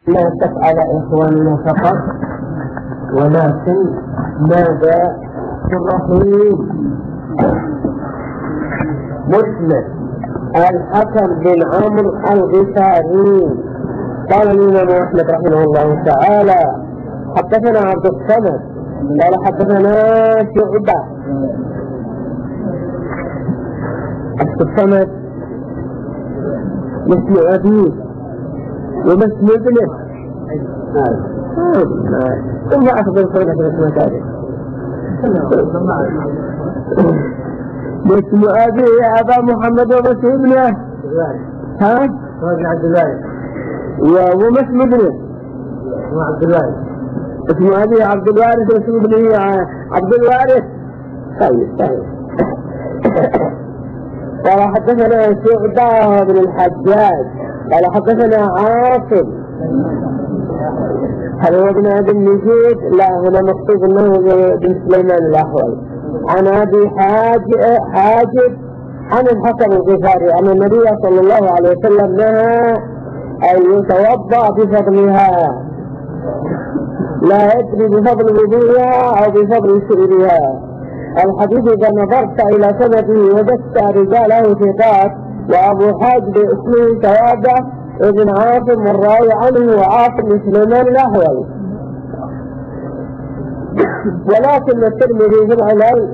لا تفعل إخواننا فقط، ولكن ماذا الرحيم مسلم الحكم بن عمرو الغفاري. قال الإمام أحمد رحمه الله تعالى: حدثنا عبد الصمد قال حدثنا شعبة. عبد الصمد مثل أبيه ومثل ابنه، ثم أخذ الصمد في المساجد مثل أبيه يا أبا محمد ومثل ابنه عبد الوارث ومثل ابنه عبد الوارث اسمه أبي عبد الوارث واسمه ابنه عبد الوارث. طيب قال حدثنا شعبة بن الحجاج قال حدثنا عاصم. هل هو ابن أبي النجود؟ لا، هنا مكتوب انه بن سليمان الأحول. عن أبي حاجب عن الحكم الغفاري أن النبي صلى الله عليه وسلم نهى أن يتوضأ بفضلها، لا يدري بفضل وضوءها أو بفضل سئرها. الحديث إذا نظرت إلى سنده وجدت رجاله ثقات، وأبو حاجب اسمه توابع ابن عاصم الراوي عنه وعاصم بن سليمان الأحول. ولكن الترمذي في العلل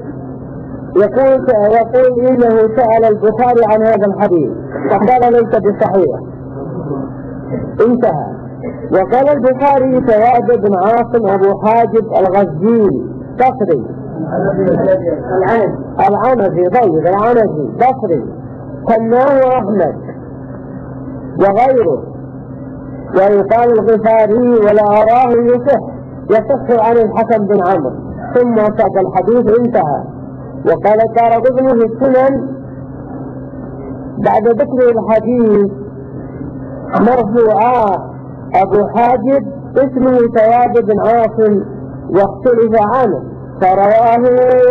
يقول إنه سأل البخاري عن هذا الحديث فقال ليس بصحيح، انتهى. وقال البخاري توابع بن عاصم أبو حاجب الغزيل بصري العنزي بصري، سماه أحمد وغيره، ويقال الغفاري ولا أراه يصح عن الحكم بن عمرو، ثم ساق الحديث انتهى. وقال الدارقطني في السنن بعد ذكر الحديث مرفوعا: أبو حاجب اسمه توابع بن عاصم واختلف عنه، فرواه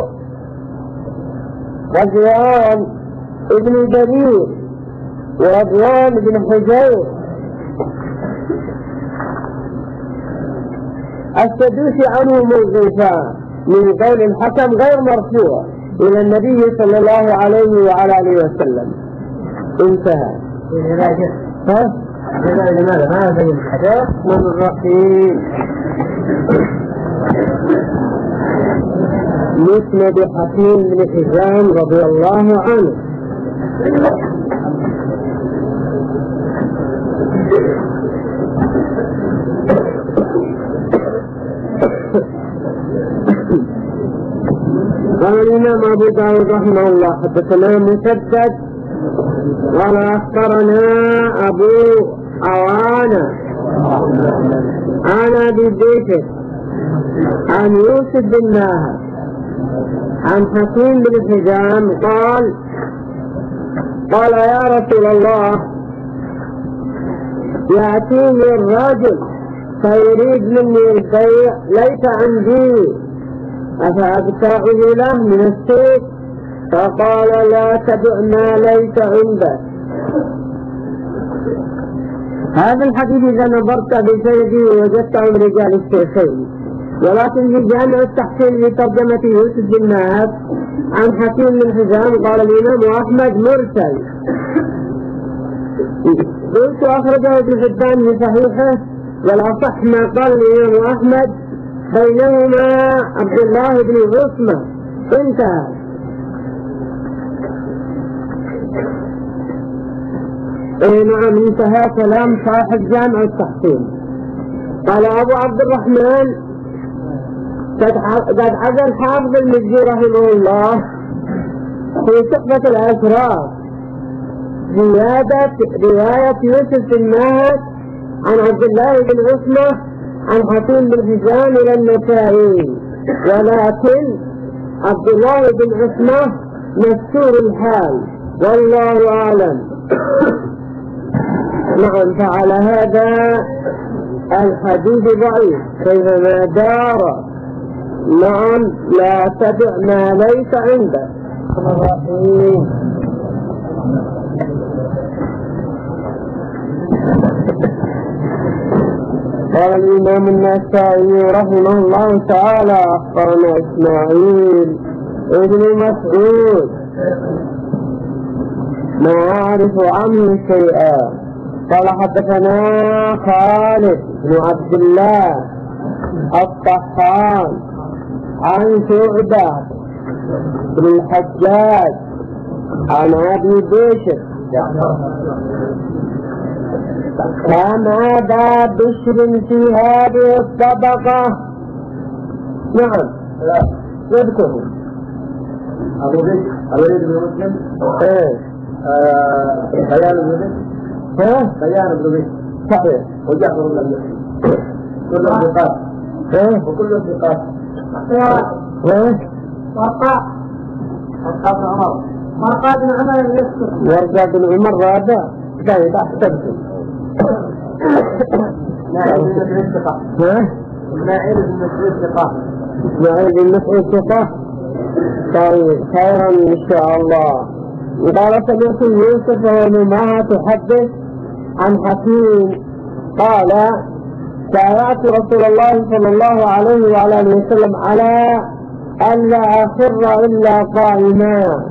رضوان ابن جرير ورضوان بن حجير. السدوسي عنه موقوفا من قول الحكم غير مرفوع إلى النبي صلى الله عليه وعلى آله وسلم، انتهى. لماذا ما هذا الحديث من الرحيم مسند حكيم بن حزام رضي الله عنه. قال الإمام أبو داود رحمه الله: حدثنا مسدد قال أخبرنا أبو عوانة عن أبي بكر عن يوسف بن ناهر عن حكيم بن حزام قال يا رسول الله: يأتيني الرجل فيريد مني البيع ليس عندي، أفأبتاعه له من السوق؟ فقال: لا تبع ما ليس عندك. هذا الحديث إذا نظرت بسنده وجدته من رجال الشيخين، ولكن في جامع التحسين في ترجمة يوسف بن ناهر عن حكيم بن حزام قال الإمام أحمد مرسل. قلت أخرجه ابن حبان في صحيحه، والأصح ما قال الإمام أحمد بينهما عبد الله بن عثمة، انتهى. نعم، انتهى كلام صاحب جامع التحسين. قال أبو عبد الرحمن: قد عزى الحافظ المجدي رحمه الله في تحفة الأشراف زيادة رواية يوسف بن ناهر عن عبد الله بن عثمة عن حكيم بن حزام إلى النسائي، ولكن عبد الله بن عثمة مستور الحال والله أعلم. نعم، فعلى هذا الحديث ضعيف كيفما دار. نعم، لا تبع ما ليس عندك. قال الإمام النسائي رحمه الله تعالى أخبرنا إسماعيل ابن مسعود ما أعرف عنه شيئا قال حدثنا خالد بن عبد الله الطحان عن شعبة بن الحجاج عن أبي بشر كان أبا بشر في هذه الطبقة. نعم يذكره أبو بشر الوليد بن مسلم بيان بن بشر بيان بن بشر صحيح وجعفر بن المسلم كلهم ثقات وكلهم ثقات ورقاء بن عمر ورقاء بن عمر ورقاء بن عمر رابع طيب أحسنتم. إسماعيل بن مسعود ثقة إسماعيل بن مسعود ثقة إسماعيل بن مسعود ثقة. طيب خيرا إن شاء الله. قال سمعت يوسف وابن معها تحدث عن حكيم قال سألت رسول الله صلى الله عليه وعلى آله وسلم على ألا أخر إلا قائما.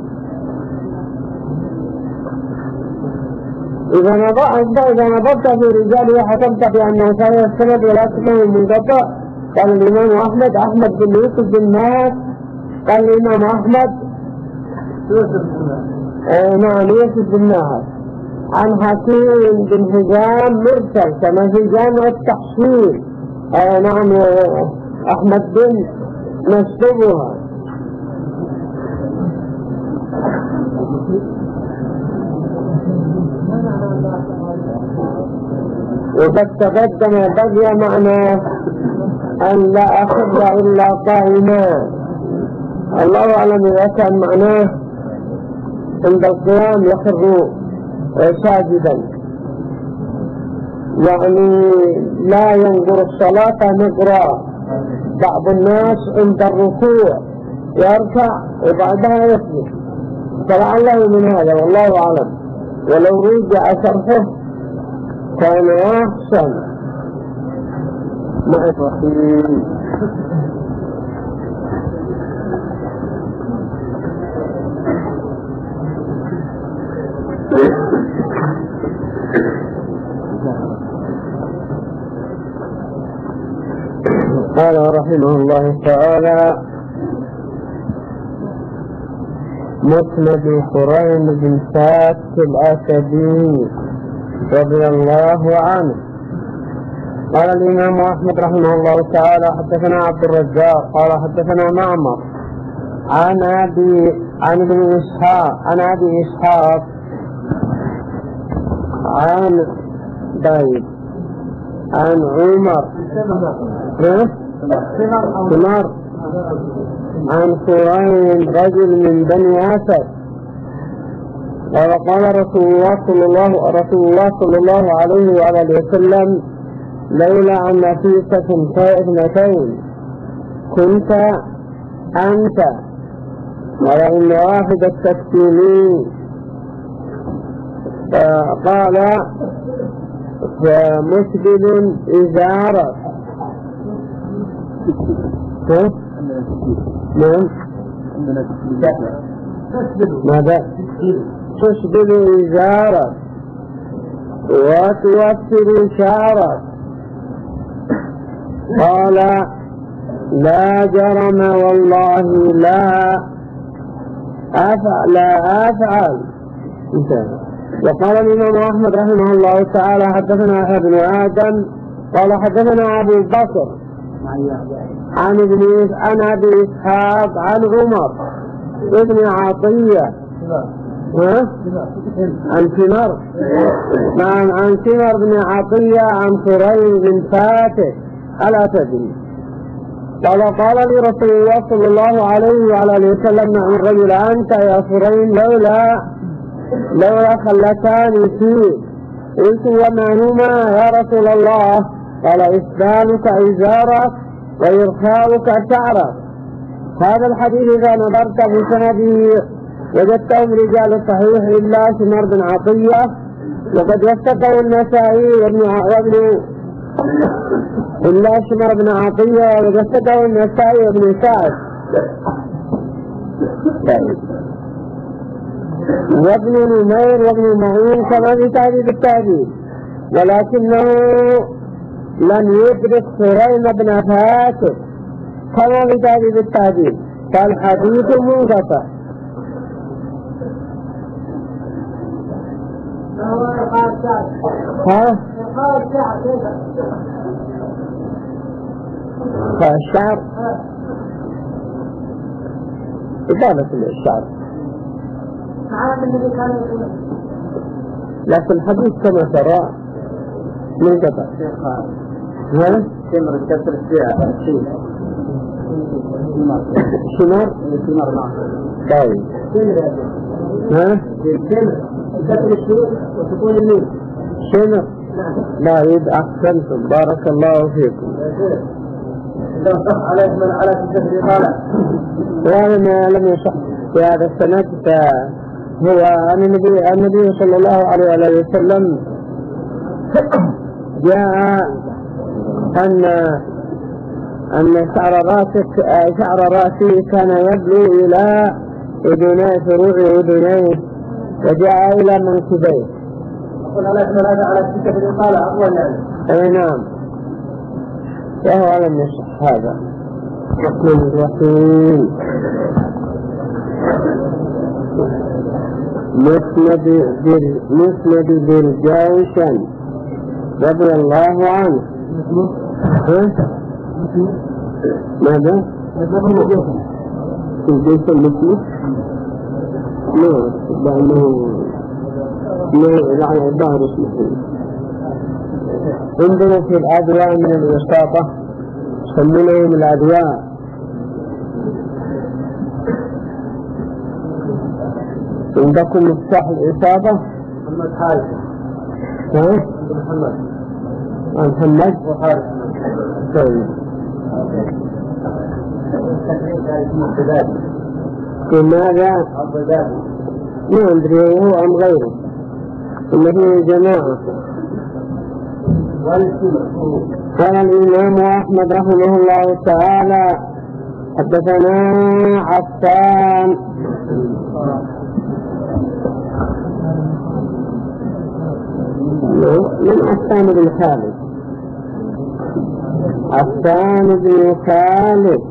إذا نظرت في رجاله وحكمت بأنه صحيح السند ولا تكون منقطع. قال الإمام أحمد بن يوسف بن ماهر. قال الإمام أحمد نعم يوسف بن ماهر عن حكيم بن حزام مرسل كما في جامع التحصيل. نعم أحمد بن نسبها. وقد تقدم بقي معنى أن لا أخر إلا قائما. الله أعلم إذا كان معناه عند القيام يخر ساجدا، يعني لا ينظر الصلاة نظرا. بعض الناس عند الركوع يركع وبعدها يسجد، فلعله من هذا والله أعلم. ولو رجع شرحه كان أحسن. مع الرحيم. قال رحمه الله تعالى مسند خريم بن فات الأسدي رضي الله عنه. قال الإمام أحمد رحمه الله تعالى حدثنا عبد الرزاق قال حدثنا معمر عن أبي إسحاق عن عمر عن خريم رجل من بني أسد قال قال رسول الله صلى الله عليه وعلى وسلم لولا أن نفيسة اثنتين كنت أنت وإن واحد التكتيمين. قال فمسجد إزارة ماذا تسبل إزارة وتوفر شعرة. قال لا جرم والله لا أفعل. وقال الإمام أحمد رحمه الله تعالى حدثنا ابن آدم قال حدثنا أبو بكر عن أبي إسحاق عن عمر ابن عطية عن سمر بن عطية عن خريم بن فاتح الأسدي قال لي رسول الله صلى الله عليه وعلى آله وسلم عن الرجل أنت يا خريم لولا خلتان فيه. قلت وما هما يا رسول الله؟ قال إسبالك إزارك وإرخاؤك شعرك. هذا الحديث إذا نظرت في سنده وجدتهم رجال صحيح إلا سمر بن عطية، وقد وثقه النسائي وابن إلا شمر بن عطية وجسده النسائي بن سعد. وابن نمير وابن معين كما في تعريف التعديل، ولكنه لم يدرك سريم بن فاتح كما في تعريف التعديل، فالحديث منقطع. الشعر إضافة للشعر، لكن الحديث كما ترى منقطع. تمر الكسر فيها شمر طيب. كسر الشروط وسكون الميم شمر. لا يبقى أحسنتم، بارك الله فيكم. على اسم على الكسر طالع وهذا ما لم يصح في هذا السند، فهو عن النبي صلى الله عليه وسلم جاء أن شعر راسه كان يبلو إلى أذنيه، فروع أذنيه، وجاء إلى منكبيه. أقول على اسم هذا على الكسر طالع أقوى يعني. أي نعم، وهو لم يصح هذا. الرحمن الرحيم. مسند ذي الجوشن رضي الله عنه. ماذا؟ الجوشن مسند؟ لأنه يعني ظاهر اسمه. عندنا في الأدواء من الوساطة يسمونهم الأدواء. عندكم مفتاح الإصابة؟ محمد حارث. محمد وحارث. طيب. لماذا؟ ما أدري هو أم غيره، الذين جماعة. قال الإمام أحمد رحمه الله تعالى: حدثنا عفان من عفان بن خالد، عفان بن خالد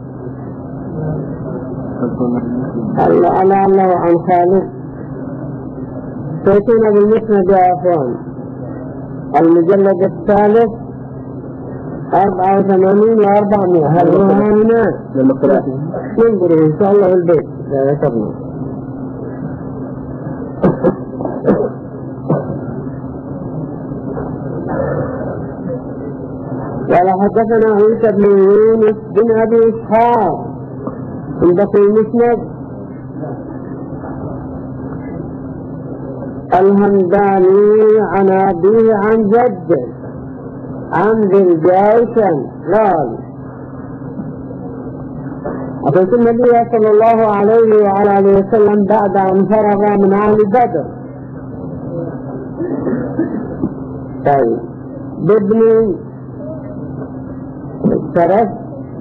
الله عن خالد. سيكون بالمسند يا أخوان المجلد الثالث 84 و400. هل هو هنا؟ ننظر إن شاء الله في البيت لا ذكرنا. قال حدثنا عيسى بن يونس بن أبي إسحاق عندك المسند الهمداني عن أبيه عن جده عن ذي الجوشن قال: أتيت النبي صلى الله عليه وعلى آله وسلم بعد أن فرغ من أهل بدر. طيب بابن فرس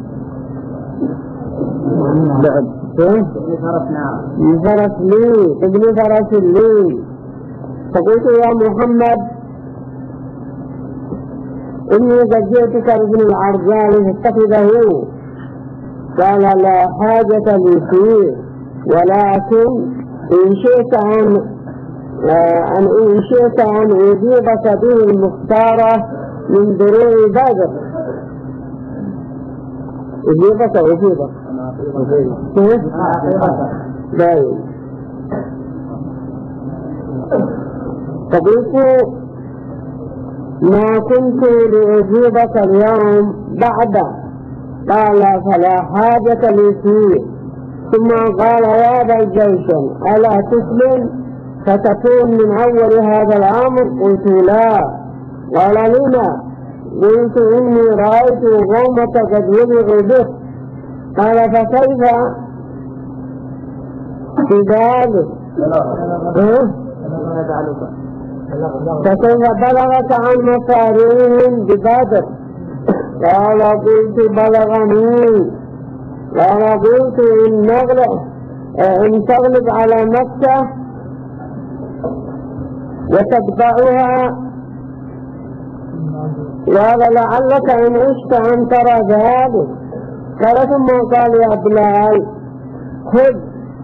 فرس لي ابن فرس لي. فقلت: يا محمد إني قد جئتك بابن العرجال فاتخذه. قال: لا حاجة لي فيه، ولكن إن شئت أن أجيبك به المختارة من دروع بدر. أجيبك باين. فقلت: ما كنت لأجيبك اليوم بعد. قال: فلا حاجة لي فيه. ثم قال: يا ذا الجوشن ألا تسلم فتكون من أول هذا الأمر؟ قلت: لا. قال: لما؟ قلت: إني رأيت غومة قد وضع به. قال: فكيف في ذلك؟ فكيف بلغك عن مصاريهم ببدر؟ قال قلت بلغني. قال قلت إن تغلب على مكة وتتبعها. قال لعلك إن عشت أن ترى ذلك. قال ثم قال يا بلال خذ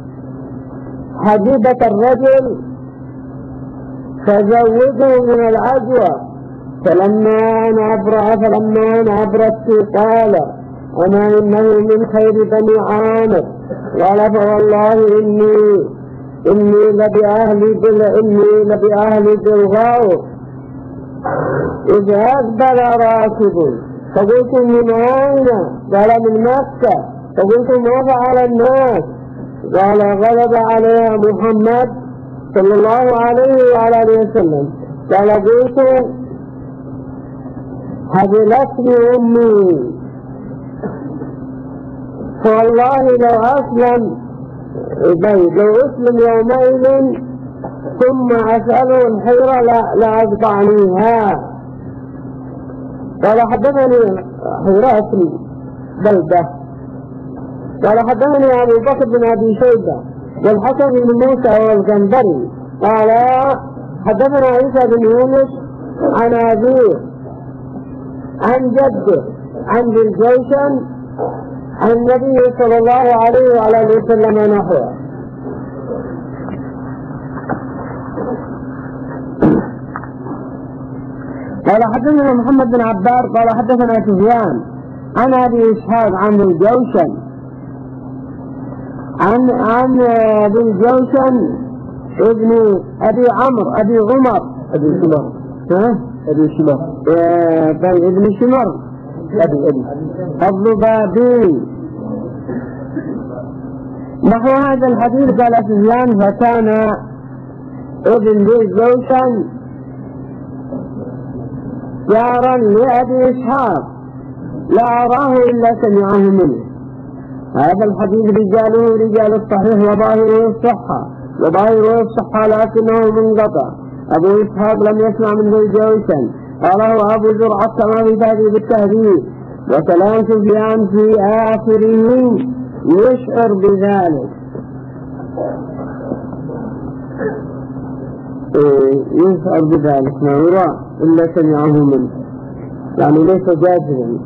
حديدة الرجل فزوده من العجوة. فلما أنا أبرت قال أما إنه من خير بني عامر. قال فوالله إني لبأهلي بالغار إذ أقبل راكب. فقلت من أين؟ قال من مكة. فقلت ما فعل الناس؟ قال غلب عليها محمد صلى الله عليه وعلى آله وسلم. قال قلت هبلتني أمي فوالله لو أسلم يومئذ ثم أسأله الحيرة لأقطعنيها. قال حدثني حيرة بلدة. قال حدثني أبو بكر بن أبي شيبة والحسن بن موسى والجندري قال حدثنا عيسى بن يونس عن أبيه عن جده عن ذي الجيشن عن النبي صلى الله عليه وعلى آله وسلم نحوه. قال حدثنا محمد بن عبار قال حدثنا سفيان عن أبي إسحاق عن ذي الجيشن عن ذي الجيشن ابن أبي عمرو أبي عمر أبي شمر ابن شمر الضبابي نحو هذا الحديث. قال سفيان فكان ابن ذي الجيشن جارا لأبي إسحاق لا أراه إلا سمعه منه. هذا الحديث رجاله رجال الصحيح وظاهره الصحة لكنه منقطع. أبو إسحاق لم يسمع من ذي الجيشن قاله أبو زرعة كما في تهذيب التهذيب. وكلام سفيان في آخره يشعر بذلك ما يرى إلا سمعه منه يعني ليس جازما.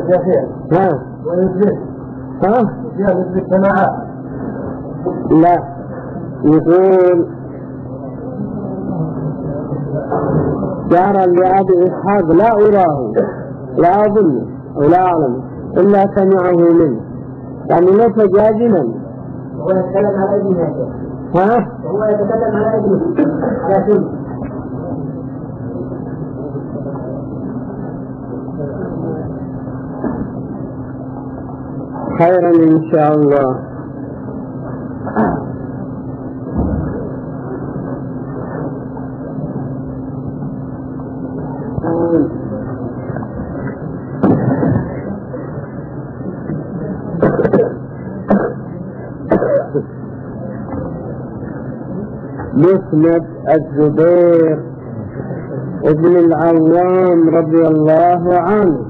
لا يقول جارا لأبي إسحاق لا أراه لا أظنه أو لا أعلم إلا سمعه منه يعني ليس جازما. هو يتكلم على ابنه. هو يتكلم على ابنه على سنه. خيرا إن شاء الله. مسند الزبير ابن العوام رضي الله عنه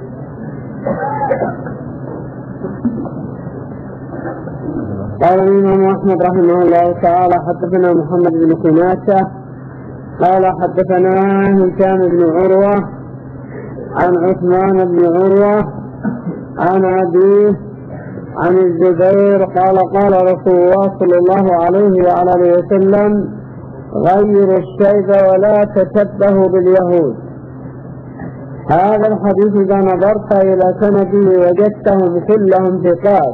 قال الإمام أحمد رحمه الله تعالى حدثنا محمد بن كناسة قال حدثنا هشام بن عروة عن عثمان بن عروة عن أبيه عن الزبير قال قال رسول الله صلى الله عليه وعلى آله وسلم غيروا الشيب ولا تشبهوا باليهود. هذا الحديث إذا نظرت إلى سنده وجدتهم كلهم ثقات،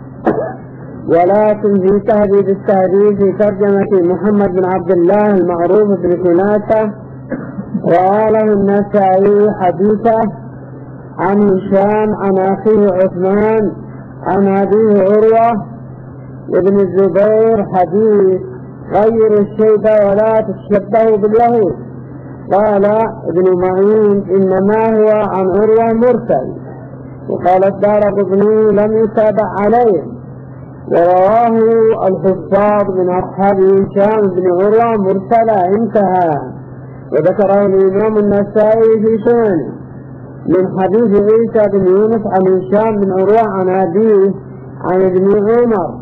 ولكن في تهذيب التهذيب في ترجمة محمد بن عبد الله المعروف بن كناسة وقاله النسائي حديثه عن هشام عن أخيه عثمان عن أبيه عروة ابن الزبير حديث غير الشيب ولا تشبهوا باليهود. قال ابن معين إنما هو عن عروة مرسل، وقال الدارقطني لم يتابع عليه، ورواه الحفاظ من أصحاب هشام بن عروة مرسلا. انتهى. وذكره الإمام النسائي في سننه من حديث عيسى بن يونس عن هشام بن عروة عن أبيه عن ابن عمر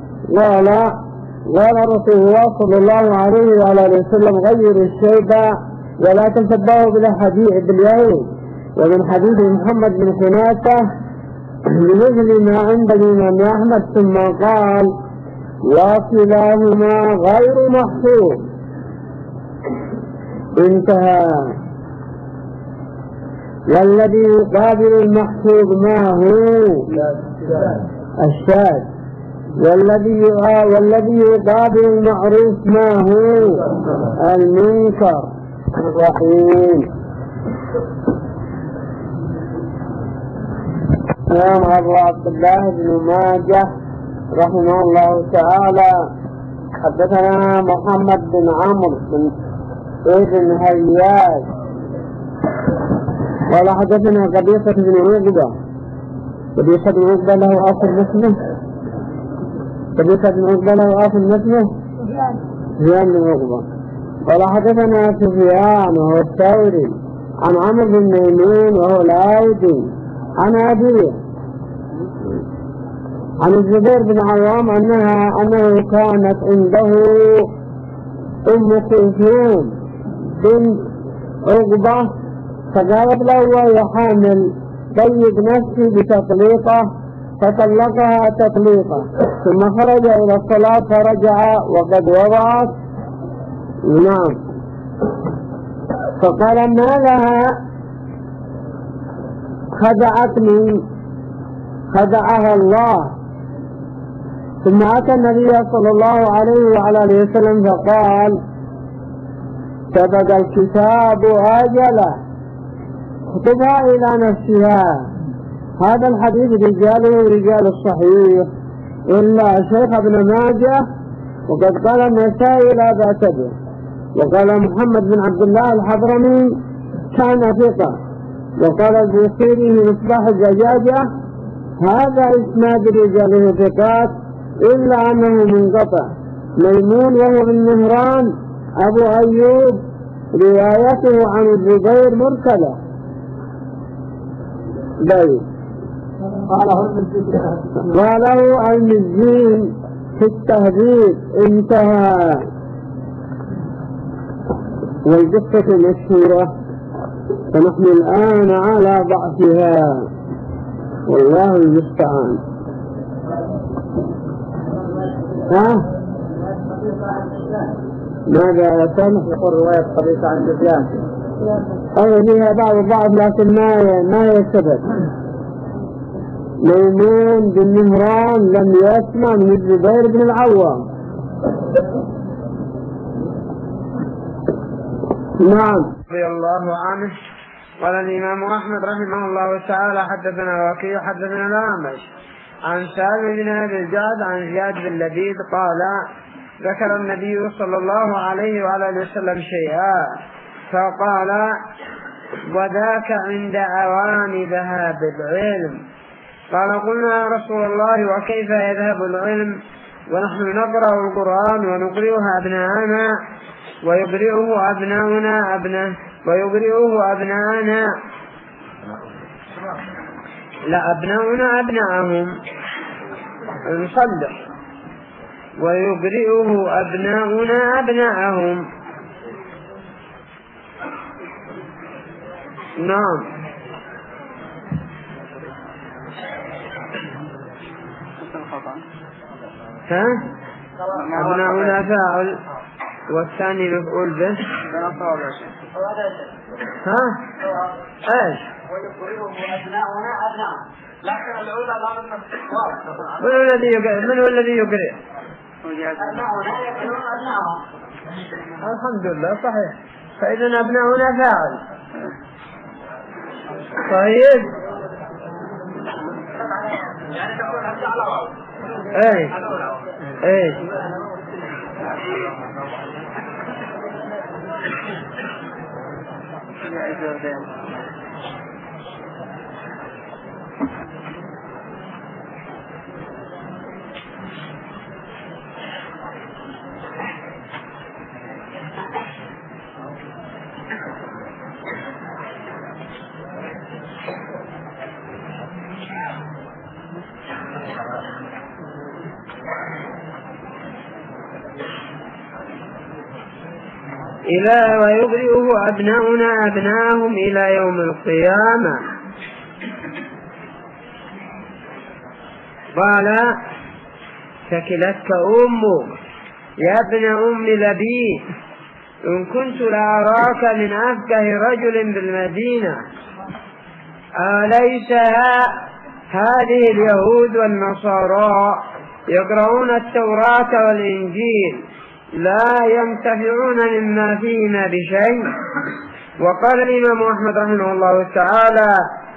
قال رسول الله صلى الله عليه وعلى آله وسلم غيروا الشيب ولا تشبهوا باليهود. ومن حديث محمد بن حنافة بمثل ما عند الإمام أحمد ثم قال وكلاهما غير محفوظ. انتهى. والذي يقابل المحفوظ ما هو الشاذ، والذي يقابل المعروف ما هو المنكر. الرحيم. أبو عبد الله بن ماجه رحمه الله تعالى حدثنا محمد بن عمرو بن ابن هياج قال حدثنا قبيصة بن عقبة. قبيصة بن عقبة له أصل مثله. قبيصة بن عقبة له أصل مثله زيان بن عقبة. قال حدثنا سفيان وهو الثوري عن عمرو بن ميمون وهو الآيدي عن أبيه عن الزبير بن عوام أنه كانت عنده أم كلثوم بنت عقبة فقالت له وهي حامل طيب نفسي بتطليقه فطلقها تطليقه ثم خرج إلى الصلاة فرجع وقد وضعت. نعم. فقال ما لها خدعتني خدعها الله. ثم أتى النبي صلى الله عليه وعلى آله وسلم فقال سبق الكتاب أجله اكتبها إلى نفسها. هذا الحديث رجاله رجال الصحيح إلا شيخ ابن ماجه وقد قال النسائي لا بأس به. وقال محمد بن عبد الله الحضرمي كان ثقة. وقال البوصيري في مصباح الزجاجة هذا إسناد رجاله ثقات إلا أنه منقطع. ميمون وهو بن مهران أبو أيوب روايته عن الزبير مرسلة. قاله المزين في التهذيب. انتهى. والقصة مشهورة فنحن الآن على ضعفها والله المستعان. ماذا يتم؟ يقول رواية قبيصة عن سفيان أو فيها بعض الضعف لكن ما يثبت. ميمون بن مهران لم يسمع من الزبير بن العوام. نعم. رضي الله عنه. قال الإمام أحمد رحمه الله تعالى حدثنا وكيع حدثنا الأعمش عن سالم بن أبي الجعد عن زياد بن لبيد قال ذكر النبي صلى الله عليه وعلى آله وسلم شيئا فقال وذاك عند أوان ذهاب العلم. قال قلنا يا رسول الله وكيف يذهب العلم ونحن نقرأ القرآن ونقرئها أبناءنا ويقرئه أبناؤنا لا أبناؤنا أبناءهم نصلح ويقرئه أبناؤنا أبناءهم. نعم. أبناؤنا فاعل والثاني مفعول به. ايش أبناؤنا أبناء لكن الأولى لا من من هو الذي يقرئ؟ أبناؤنا يقرئون أبناءهم. الحمد لله صحيح. فإذا أبناؤنا فاعل. طيب يعني تقول أبناء الله. ايه ويبرئه أبناؤنا أبناهم إلى يوم القيامة. قال ثكلتك أمك يا ابن أم لبيد إن كنت لأراك من أفقه رجل بالمدينة. أليس هذه اليهود والنصارى يقرؤون التوراة والإنجيل لا ينتفعون مما فيهما بشيء؟ وقال الإمام أحمد رحمه الله تعالى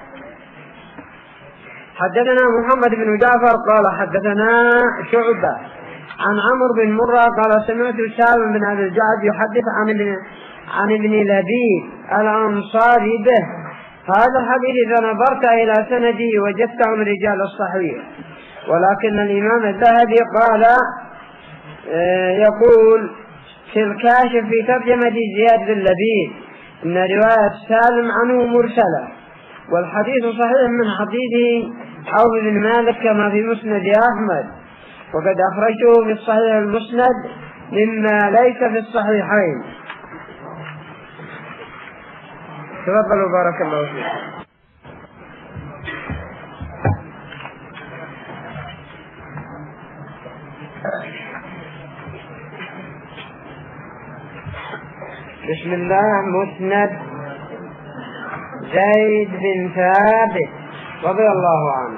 حدثنا محمد بن جعفر قال حدثنا شعبة عن عمرو بن مرة قال سمعت سالم بن أبي الجعد يحدث عن ابن لبيد الأنصاري به. هذا الحديث إذا نظرت إلى سنده وجدته من رجال الصحيح، ولكن الإمام الذهبي قال يقول في الكاشف في ترجمة زياد بن لبيد إن رواية سالم عنه مرسلة، والحديث صحيح من حديث عوف بن مالك كما في مسند أحمد، وقد أخرجه في الصحيح المسند مما ليس في الصحيحين. تفضلوا بارك الله فيكم. بسم الله. مسند زيد بن ثابت رضي الله عنه.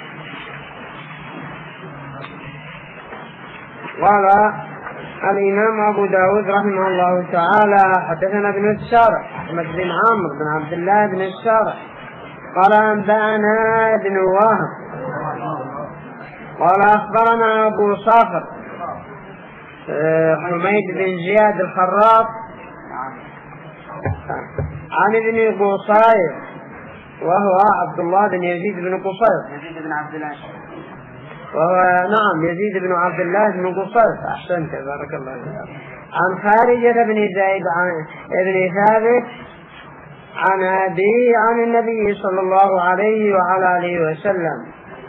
قال الإمام أبو داود رحمه الله تعالى حدثنا ابن الشرح أحمد بن عمرو بن عبد الله بن الشرح قال أنبأنا ابن وهب قال أخبرنا أبو صخر حميد بن زياد الخراط عن ابن قصير وهو عبد الله بن يزيد بن قصير وهو نعم يزيد بن عبد الله بن قصير. أحسنت بارك الله فيك. عن خارجة بن زيد عن ابن ثابت عن أبيه عن النبي صلى الله عليه وعلى آله وسلم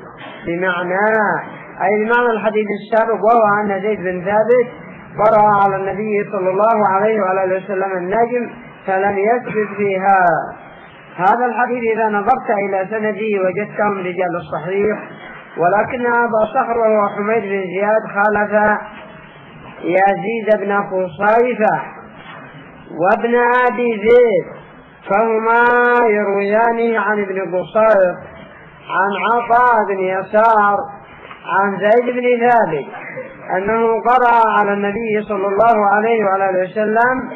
بمعنى الحديث السابق، وهو أن زيد بن ثابت قرأ على النبي صلى الله عليه وعلى آله وسلم النجم فلم يسجد فيها. هذا الحديث إذا نظرت إلى سنده وجدته من رجال الصحيح، ولكن أبا صخر وهو حميد بن زياد خالف يزيد بن خصيفة وابن أبي زيد، فهما يرويان عن ابن قصير عن عطاء بن يسار عن زيد بن ثابت أنه قرأ على النبي صلى الله عليه وعلى وسلم،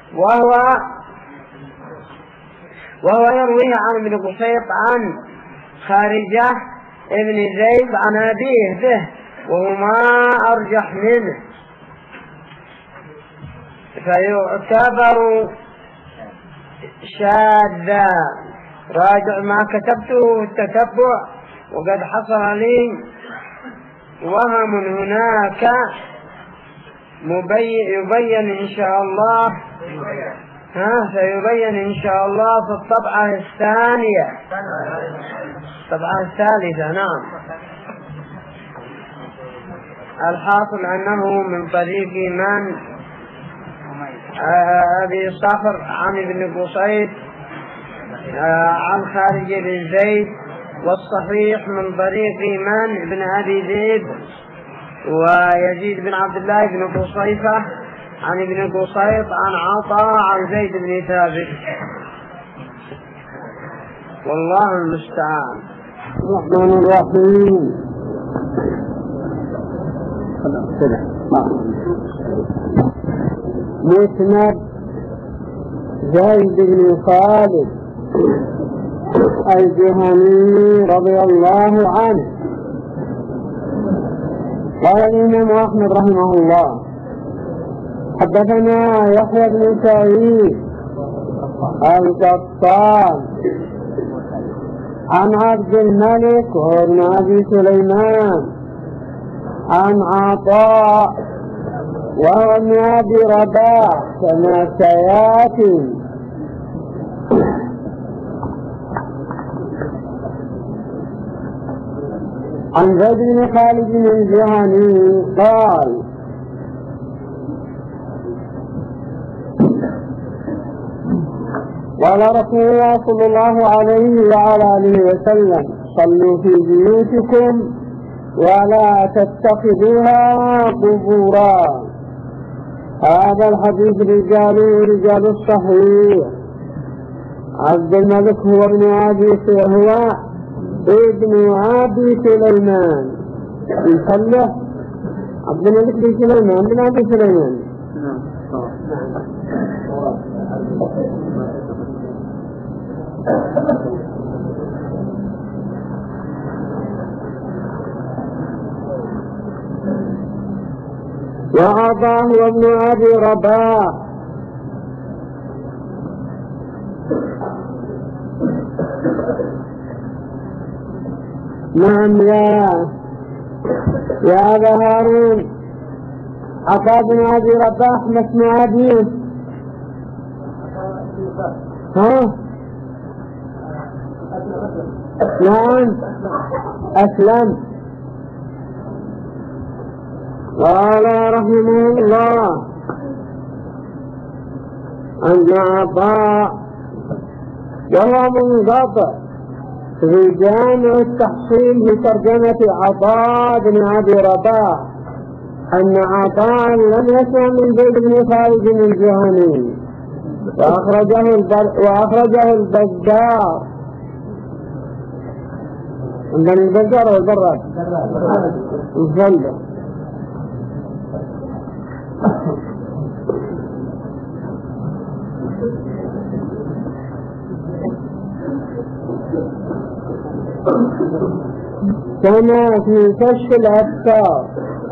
وهو يرويه عن ابن قصيط عن خارجة ابن زيد عن أبيه به، وهما أرجح منه، فيعتبر شاذا. راجع ما كتبته التتبع، وقد حصل لي وهم هناك يبين إن شاء الله سيبين إن شاء الله في الطبعة الثانية الطبعة الثالثة. نعم. الحاصل أنه من طريق من أبي صخر عن ابن قصيد عن خارج بن زيد، والصحيح من طريق من ابن أبي زيد ويزيد بن عبد الله بن قصيفة عن ابن قصيط عن عطاء عن زيد بن ثابت، والله المستعان. الرحمن الرحيم. مسند زيد بن خالد الجهني رضي الله عنه. قال الإمام أحمد رحمه الله حدثنا يحيى بن سعيد القطان عن عبد الملك وابن أبي سليمان عن عطاء وهو ابن أبي رباح كما سيأتي. عن زيد بن خالد الجهني قال قال رسول الله صلى الله عليه وعلى آله وسلم صلوا في بيوتكم ولا تتخذوها قبورا. هذا الحديث رجال الصحيح. عبد الملك هو ابن أبي سليمان يصلح عبد الملك بن سليمان بن أبي سليمان. وعطاه ابن أبي رباح. نعم يا أبا هارون، عطاء بن أبي رباح ما اسم أبيه؟ ها؟ نعم أسلم. قال رحمه الله عن عطاء وهو منقطع في جامع التحصيل في ترجمة عطاء بن أبي رباح أن عطاء لم يسمع من زيد بن خالد الجهني، وأخرجه البزار. عندنا البزار والبراد الزلة. كما في كشف الأفكار.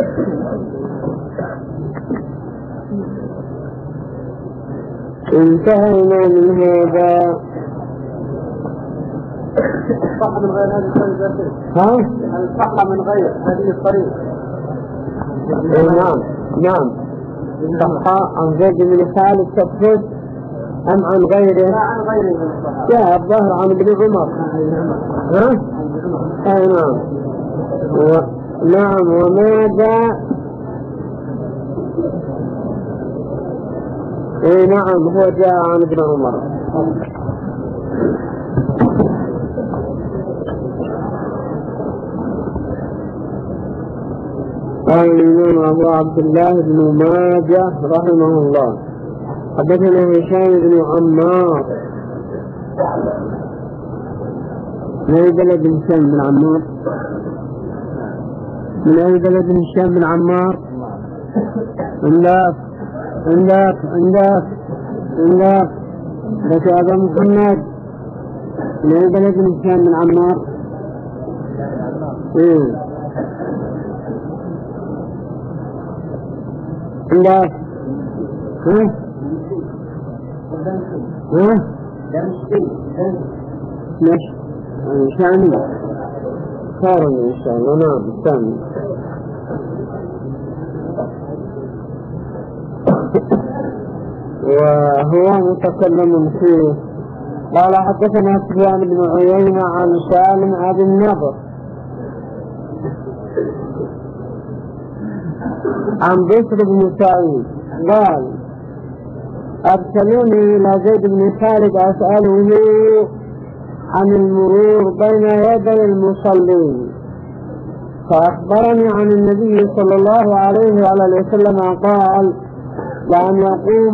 انتهينا من هذا. الصح من غير هذه الطريقة. ها؟ الصح من غير هذه الطريقة. نعم صح عن زيد بن خالد تفوت أم عن غيره؟ لا عن غيره من الصحابة. جاء الظاهر عن ابن عمر. ها؟ أي نعم. وماذا؟ اي نعم هو جاء عن ابن عمر. قال الإمام أبو عبد الله بن ماجه رحمه الله حدثنا هشام بن عمار. من أي بلد هشام بن عمار؟ من أي بلد هشام بن عمار؟ عندك لك أبا محمد. من أي بلد هشام بن عمار؟ عندك مش ثاني ثاني إن شاء الله. نعم ثاني. وهو متكلم فيه. قال حدثنا سفيان بن عيينة عن سالم أبي النضر عن بشر بن سعيد قال أرسلوني إلى زيد بن خالد أسأله عن المرور بين يدي المصلين، فأخبرني عن النبي صلى الله عليه وآله وسلم قال لأن يقوم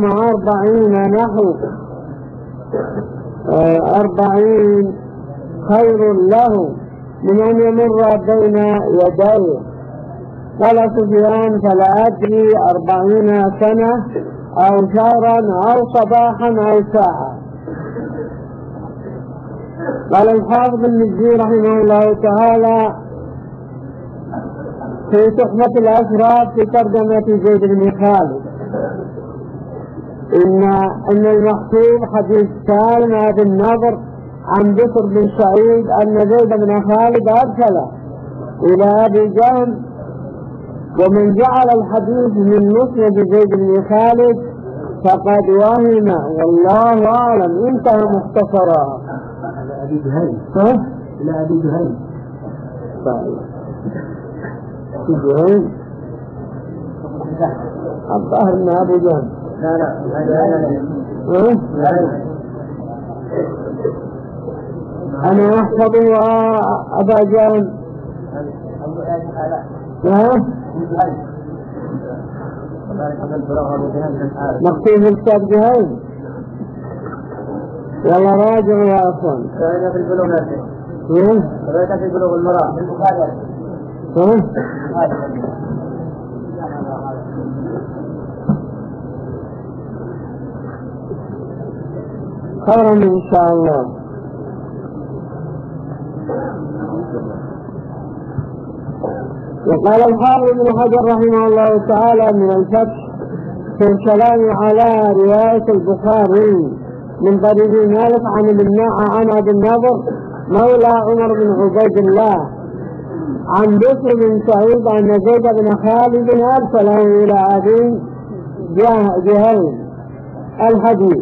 40 خير له من أن يمر بين يديه. قال سفيان فلا أدري 40 سنة أو شهرا أو صباحا أو ساعة. قال الحافظ المزي رحمه الله تعالى في تحفة الأشراف في ترجمة زيد بن خالد إن المحفوظ حديث سالم أبي النضر عن بشر بن سعيد أن زيد بن خالد أرسله إلى أبي جهل، ومن جعل الحديث من مسند زيد بن خالد فقد وهم والله أعلم. انتهى مختصرا. إلى أبي جهيم. إلى أبي جهيم. جهيم الظاهر من أبو جهل. لا أنا أحفظ أبا جهل. مكتوب في كتاب جهل. يلا راجعوا يا أخوان. رأينا في البلوغ نفسه. رأينا في البلوغ المرأة. خيرا إن شاء الله. وقال الحافظ بن حجر رحمه الله تعالى من الفتح في الكلام على رواية البخاري من طريق مالك عن أبي النضر مولى عمر بن عبيد الله عن بشر بن سعيد أن زيد بن خالد أرسله إلى أبي جهل الحديث.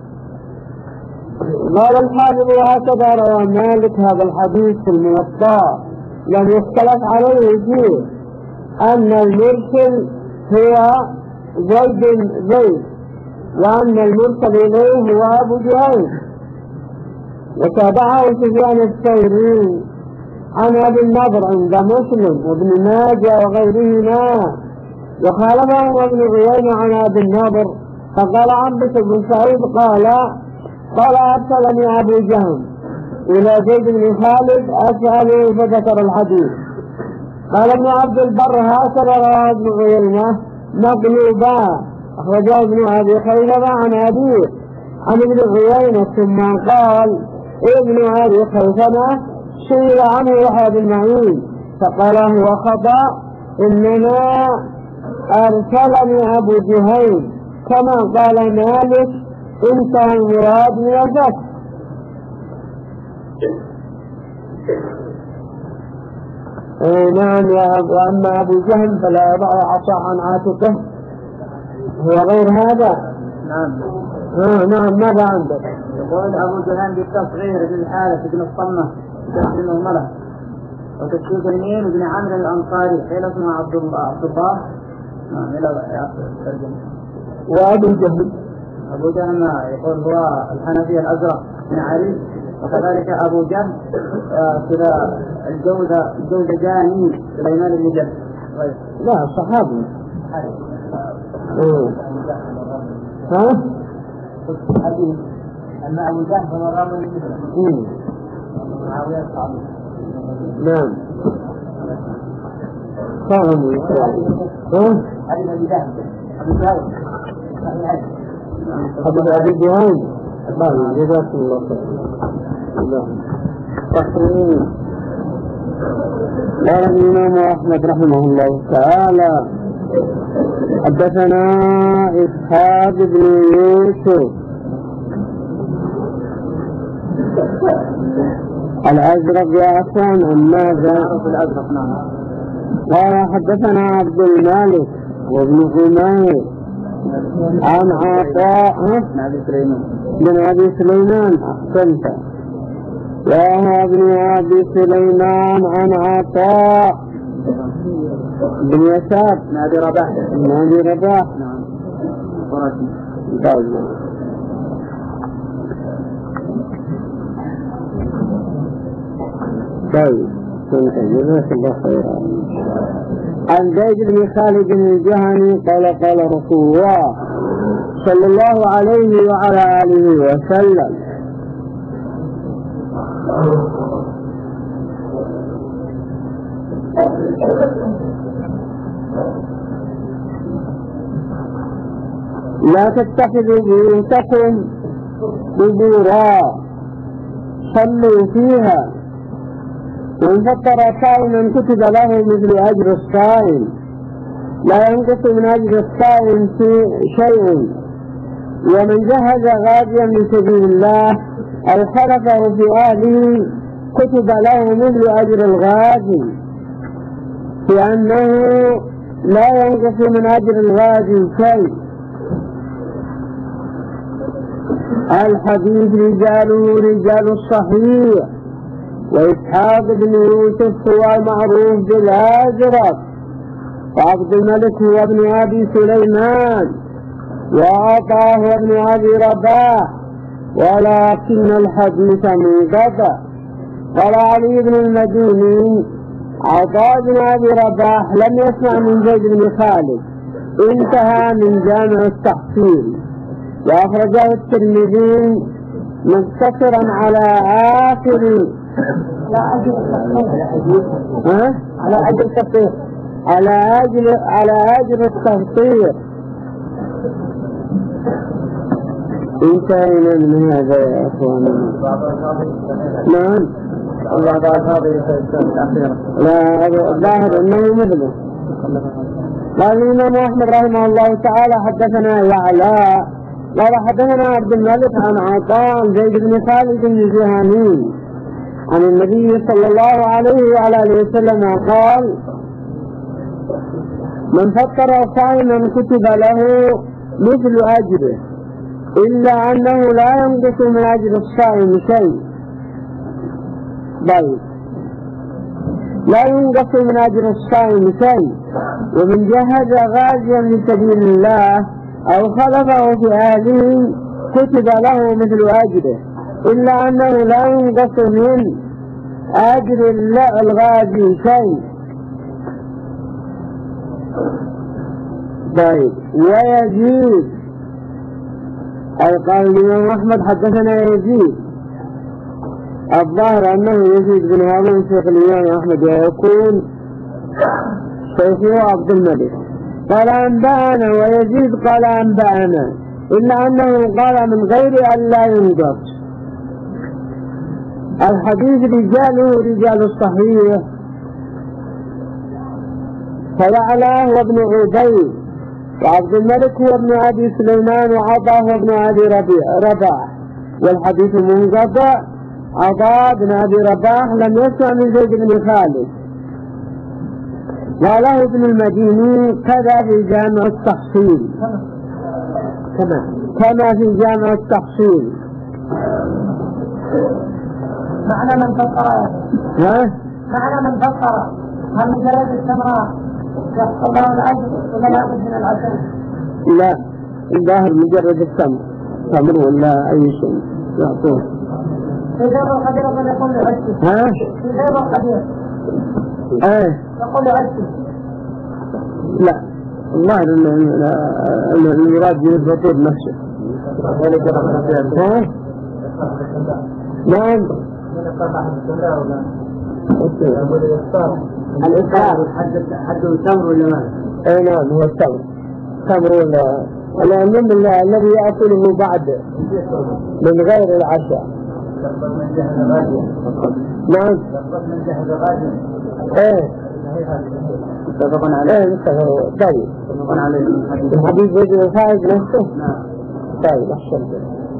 قال الحافظ وهكذا روى مالك هذا الحديث في الموطأ لم يختلف عليه فيه أن المرسل هو زيد وأن المرسل إليه هو أبو جهل. وتابعه سفيان الثوري عن أبي النضر عند مسلم وابن ماجه وغيرهما، وخالفه ابن عيينة عن أبي النضر فقال عن بشر بن سعيد قال أرسلني أبو جهل إلى زيد بن خالد أسأله فذكر الحديث. قال ابن عبد البر هكذا رواه ابن عيينة مقلوبا أخرجه ابن أبي خيثمة عن أبيه عن ابن عيينة ثم قال ابن أبي خيثمة سئل عنه يحيى بن معين فقال هو خطأ إنما أرسلني أبو جهل كما قال مالك انتهى المراد من الفتح. نعم يا أبو. أما أبو جهل فلا يضع عصا عن عاتقه هو غير هذا. نعم ماذا عندك؟ يقول أبو جهل بالتصغير ابن الحارث ابن الصمة ابن الملك وتشكيك المين ابن عمرو الأنصاري حيل اسمه عبد الله. نعم إلى الترجمة. وأبو جهل يقول هو الحنفي الأزرق بن علي، وكذلك أبو جهل كذا الجوزجاني سليمان بن جهل. لا صحابي. أما أبو جهل فهو راوي مثله معاوية الصحابي. نعم فهموا. هذا أبي جهل أبي جهل الله جزاك الله خير. قال الإمام أحمد رحمه الله تعالى حدثنا إسحاق بن يوسف الأزرق يا أخوان عن ماذا؟ قال حدثنا عبد المالك وابن عمير عن عطاء بن أبي سليمان أحسنت وهو ابن أبي سليمان عن عطاء بن يسار بن أبي رباح طيب جزاك الله خيرا. عن زيد بن خالد الجهني قال رسول الله صلى الله عليه وعلى آله وسلم لا تتخذوا بيوتكم قبورا صلوا فيها وإن فطر صائما كتب له مثل أجر الصائم لا ينقص من أجر الصائم شيء. ومن جهز غازيا من سبيل الله أو خلفه في أهله كتب له مثل أجر الغازي لأنه لا ينقص من أجر الغازي شيء. الحديث رجاله رجال الصحيح وإسحاق بن يوسف هو معروف بالأزرق وعبد الملك هو ابن أبي سليمان وعطاه ابن أبي رباح ولكن الحديث منقطع قال علي بن المديني عطاء بن أبي رباح لم يسمع من زيد بن خالد، انتهى من جامع التحصيل. وأخرجه الترمذي مقتصرا على آخر على أجر التفطير. انتهينا من هذا يا أخواني. نعم. لا الظاهر انه مثله. قال الإمام أحمد رحمه الله تعالى حدثنا يعلى قال حدثنا عبد الملك عن عطاء زيد بن خالد بن جهني عن النبي صلى الله عليه وعلى اله وسلم قال: من فطر صائما كتب له مثل أجره إلا أنه لا ينقص من أجر الصائم شيء. طيب، لا ينقص من أجر الصائم شيء. ومن جهد غازيا من سبيل الله أو خلفه في أهله كتب له مثل أجره إلا أنه لا ينقص من أجر الغازي شيء. طيب، ويزيد أي قال الإمام أحمد حدثنا يزيد، الظاهر أنه يزيد بن هارون شيخ الإمام أحمد ويكون شيخه عبد الملك. قال أنبأنا، ويزيد قال أنبأنا، إلا أنه قال من غير أن لا ينقص. الحديث رجاله رجال الصحيح، فيعلى هو ابن عبيد، وعبد الملك هو ابن أبي سليمان، وعطاء هو ابن أبي رباح. والحديث منقطع. عطاء بن أبي رباح لم يسمع من زيد بن خالد. وله ابن المديني كذا في جامع التحصيل، كما في جامع التحصيل. معنى من فطر معنى من فطر هل مجرد التمرة يحصل له العجل ولا لا بد من العسل؟ لا، الظاهر مجرد التمر ولا أي شيء يعطوه. في غير القدير يقول له عجل. في غير القدير يقول له عجل. لا، الظاهر أن المراد بالفطور نفسه. نعم. الإفطار حده التمر ولا ما؟ اي نعم، هو التمر. تمر ولا العلم الذي يأكله بعد من غير العشاء. نعم. متفق عليه. طيب. الحديث يجب الفائز نفسه. طيب، أحسنت.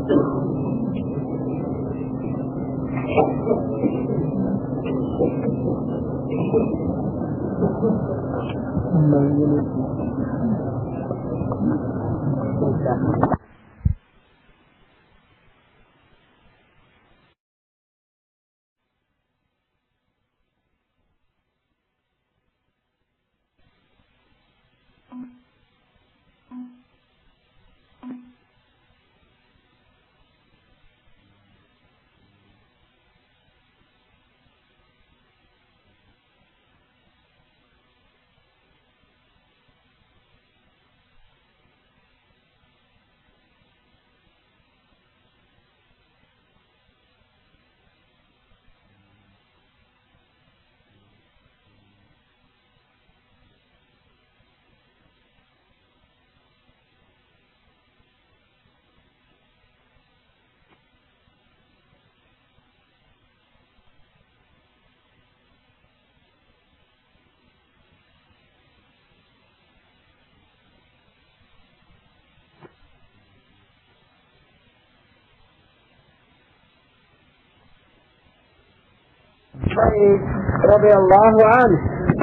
رضي الله عنه.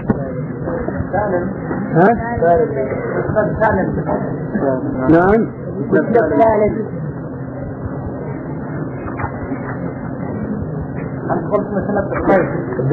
نعم. قلت مسألة الخير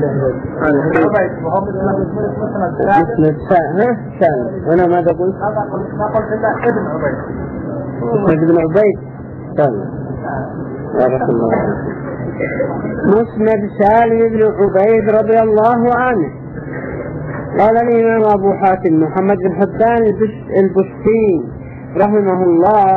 مثل الساعة أنا ماذا قلت؟ قلت لا ابن عبيد. ابن عبيد. بارك الله. مسند سالم بن عبيد رضي الله عنه. قال الإمام أبو حاتم محمد بن حبان البستي رحمه الله: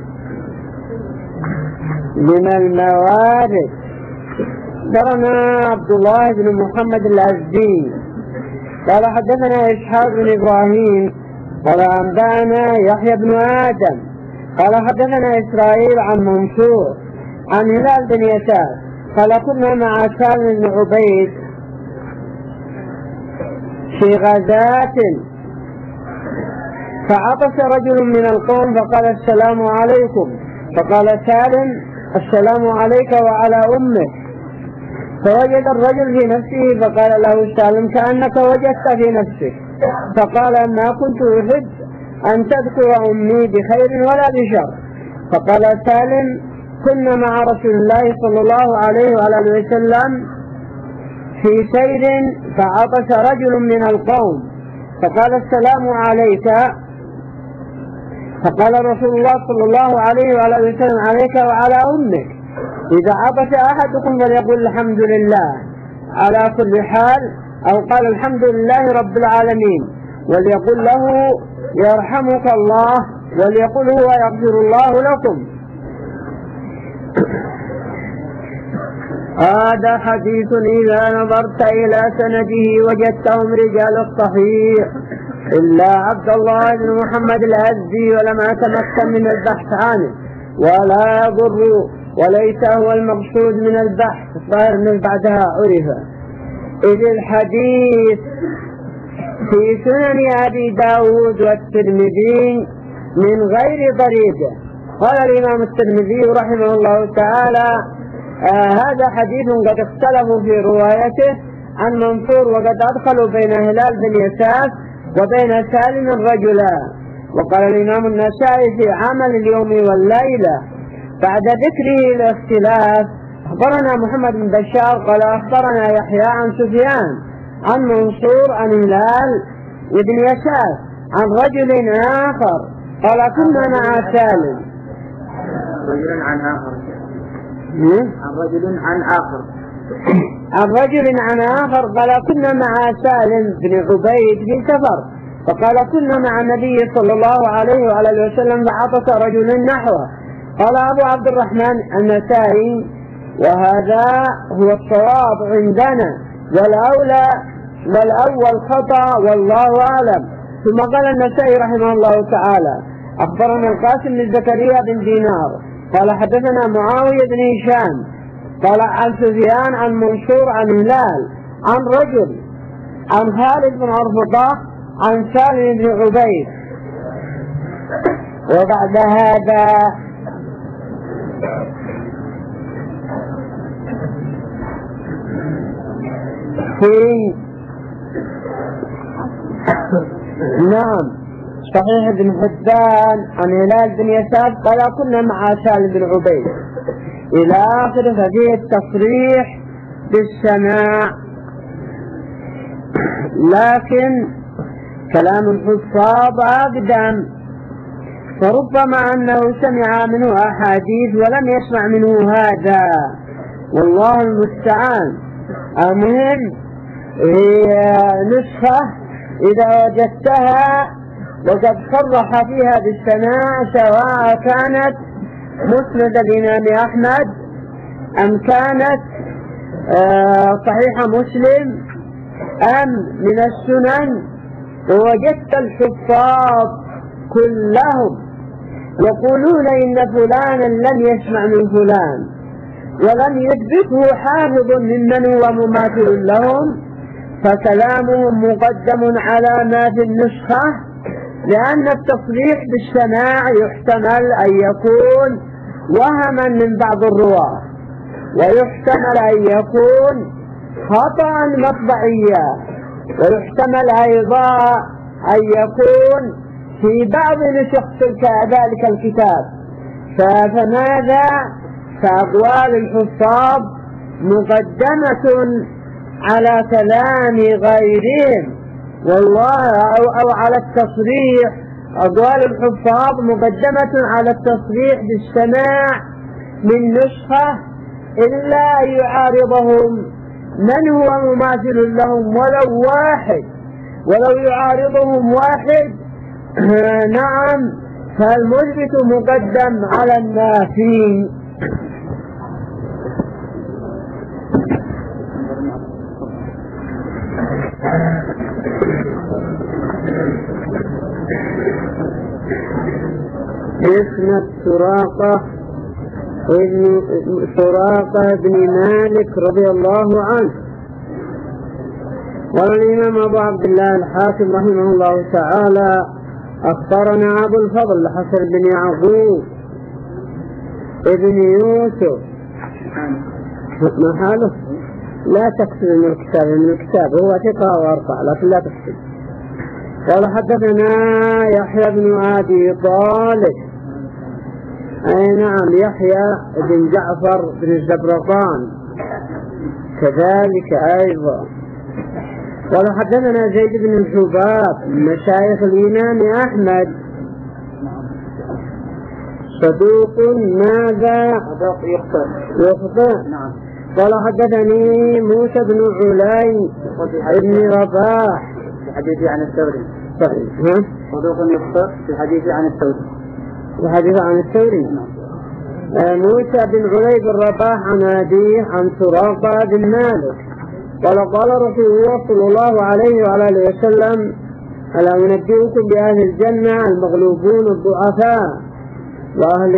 من الموارد أخبرنا عبد الله بن محمد الأزدي قال حدثنا إسحاق بن إبراهيم قال أنبأنا يحيى بن آدم قال حدثنا إسرائيل عن منصور عن هلال بن يسار قال كنا مع سالم بن عبيد في غزاة فعطس رجل من القوم فقال: السلام عليكم. فقال سالم: السلام عليك وعلى أمك. فوجد الرجل في نفسه فقال له سالم: كأنك وجدت في نفسك. فقال: ما كنت أحب أن تذكر أمي بخير ولا بشر. فقال سالم: كنا مع رسول الله صلى الله عليه وآله وسلم في سير فعطس رجل من القوم فقال: السلام عليك. فقال رسول الله صلى الله عليه وآله وسلم: عليك وعلى أمك. إذا عطس أحدكم فليقل الحمد لله على كل حال، أو قال الحمد لله رب العالمين، وليقل له يرحمك الله، وليقل هو يغفر الله لكم. هذا حديث إذا نظرت إلى سنده وجدتهم رجال الصحيح إلا عبد الله بن محمد الأزدي ولم أتمكن من البحث عنه ولا يضر وليس هو المقصود من البحث ظاهر من بعدها عرف، إذ الحديث في سنن أبي داود والترمذي من غير طريقه. قال الإمام الترمذي رحمه الله تعالى: هذا حديث قد اختلفوا في روايته عن منصور، وقد أدخلوا بين هلال بن يساف وبين سالم رجلا. وقال الإمام النسائي في عمل اليوم والليلة بعد ذكره الاختلاف: أخبرنا محمد بن بشار قال أخبرنا يحيى عن سفيان عن منصور عن هلال بن يساف عن رجل آخر قال كنا مع سالم. رجل عن آخر عن رجل عن آخر قال كنا مع سالم بن عبيد في سفر، فقال كنا مع النبي صلى الله عليه وآله وسلم فعطس رجل نحوه. قال أبو عبد الرحمن النسائي: وهذا هو الصواب عندنا، والأول خطأ والله أعلم. ثم قال النسائي رحمه الله تعالى: أخبرنا القاسم بن زكريا بن دينار قال حدثنا معاوية بن هشام قال عن سفيان عن منصور عن هلال عن رجل عن خالد بن عرفطة عن سالم بن عبيد. وبعد هذا في نعم صحيح ابن حبان عن هلال بن يسار قال كنا مع سالم بن عبيد إلى آخر، ففيه التصريح بالسماع. لكن كلام الحفاظ أقدم، فربما أنه سمع منه أحاديث ولم يسمع منه هذا، والله المستعان. المهم هي نسخة إذا وجدتها وقد صرح فيها بالسماع، سواء كانت مسند الإمام أحمد أم كانت صحيح مسلم أم من السنن، ووجدت الحفاظ كلهم يقولون إن فلانا لم يسمع من فلان ولم يثبته حافظ ممن هو مماثل لهم، فكلامهم مقدم على ما في النسخة، لأن التصريح بالسماع يحتمل أن يكون وهما من بعض الرواة، ويحتمل أن يكون خطأ مطبعيا، ويحتمل أيضا أن يكون في بعض نسخ ذلك الكتاب. فماذا؟ فأقوال الحفاظ مقدمة على كلام غيرهم، والله أو على التصريح. أقوال الحفاظ مقدمة على التصريح بالسماع من نسخة إلا أن يعارضهم من هو مماثل لهم ولو يعارضهم واحد نعم، فالمثبت مقدم على النافي. اسم سراقة بن مالك رضي الله عنه. قال الإمام أبو عبد الله الحاكم رحمه الله تعالى أخبرنا أبو الفضل حسن بن يعقوب ابن يوسف. ما حاله؟ لا تكتب من الكتاب هو ثقة وارفع لكن لا تكتب. قال حدثنا يحيى بن أبي طالب، أي نعم يحيى بن جعفر بن الزبرقان كذلك أيضا. قال حدثنا زيد بن الحباب من مشايخ الإمام أحمد صدوق ماذا يخطئ. قال حدثني موسى بن علي بن رباح في حديث عن الثوري. صدوق يخطئ في حديث عن الثوري. الحديث عن الثوري. موسى بن علي بن رباح عن أبيه عن سراقة بن مالك قال قال رسول الله صلى الله عليه وعلى اله وسلم ألا أنبئكم بأهل الجنة المغلوبون الضعفاء وأهل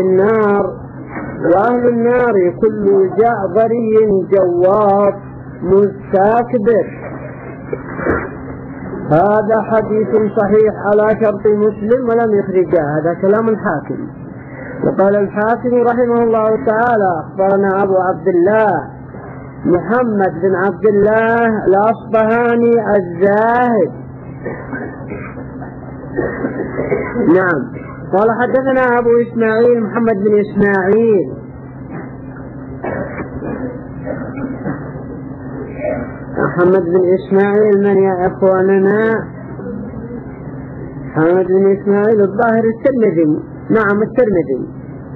النار كل جعبري جواب مستكبر. هذا حديث صحيح على شرط مسلم ولم يخرجه. هذا كلام الحاكم. وقال الحاكم رحمه الله تعالى أخبرنا أبو عبد الله محمد بن عبد الله الأصبهاني الزاهد. نعم. قال حدثنا أبو إسماعيل محمد بن إسماعيل محمد بن إسماعيل من يا إخواننا؟ محمد بن إسماعيل الظاهر الترمذي. نعم الترمذي.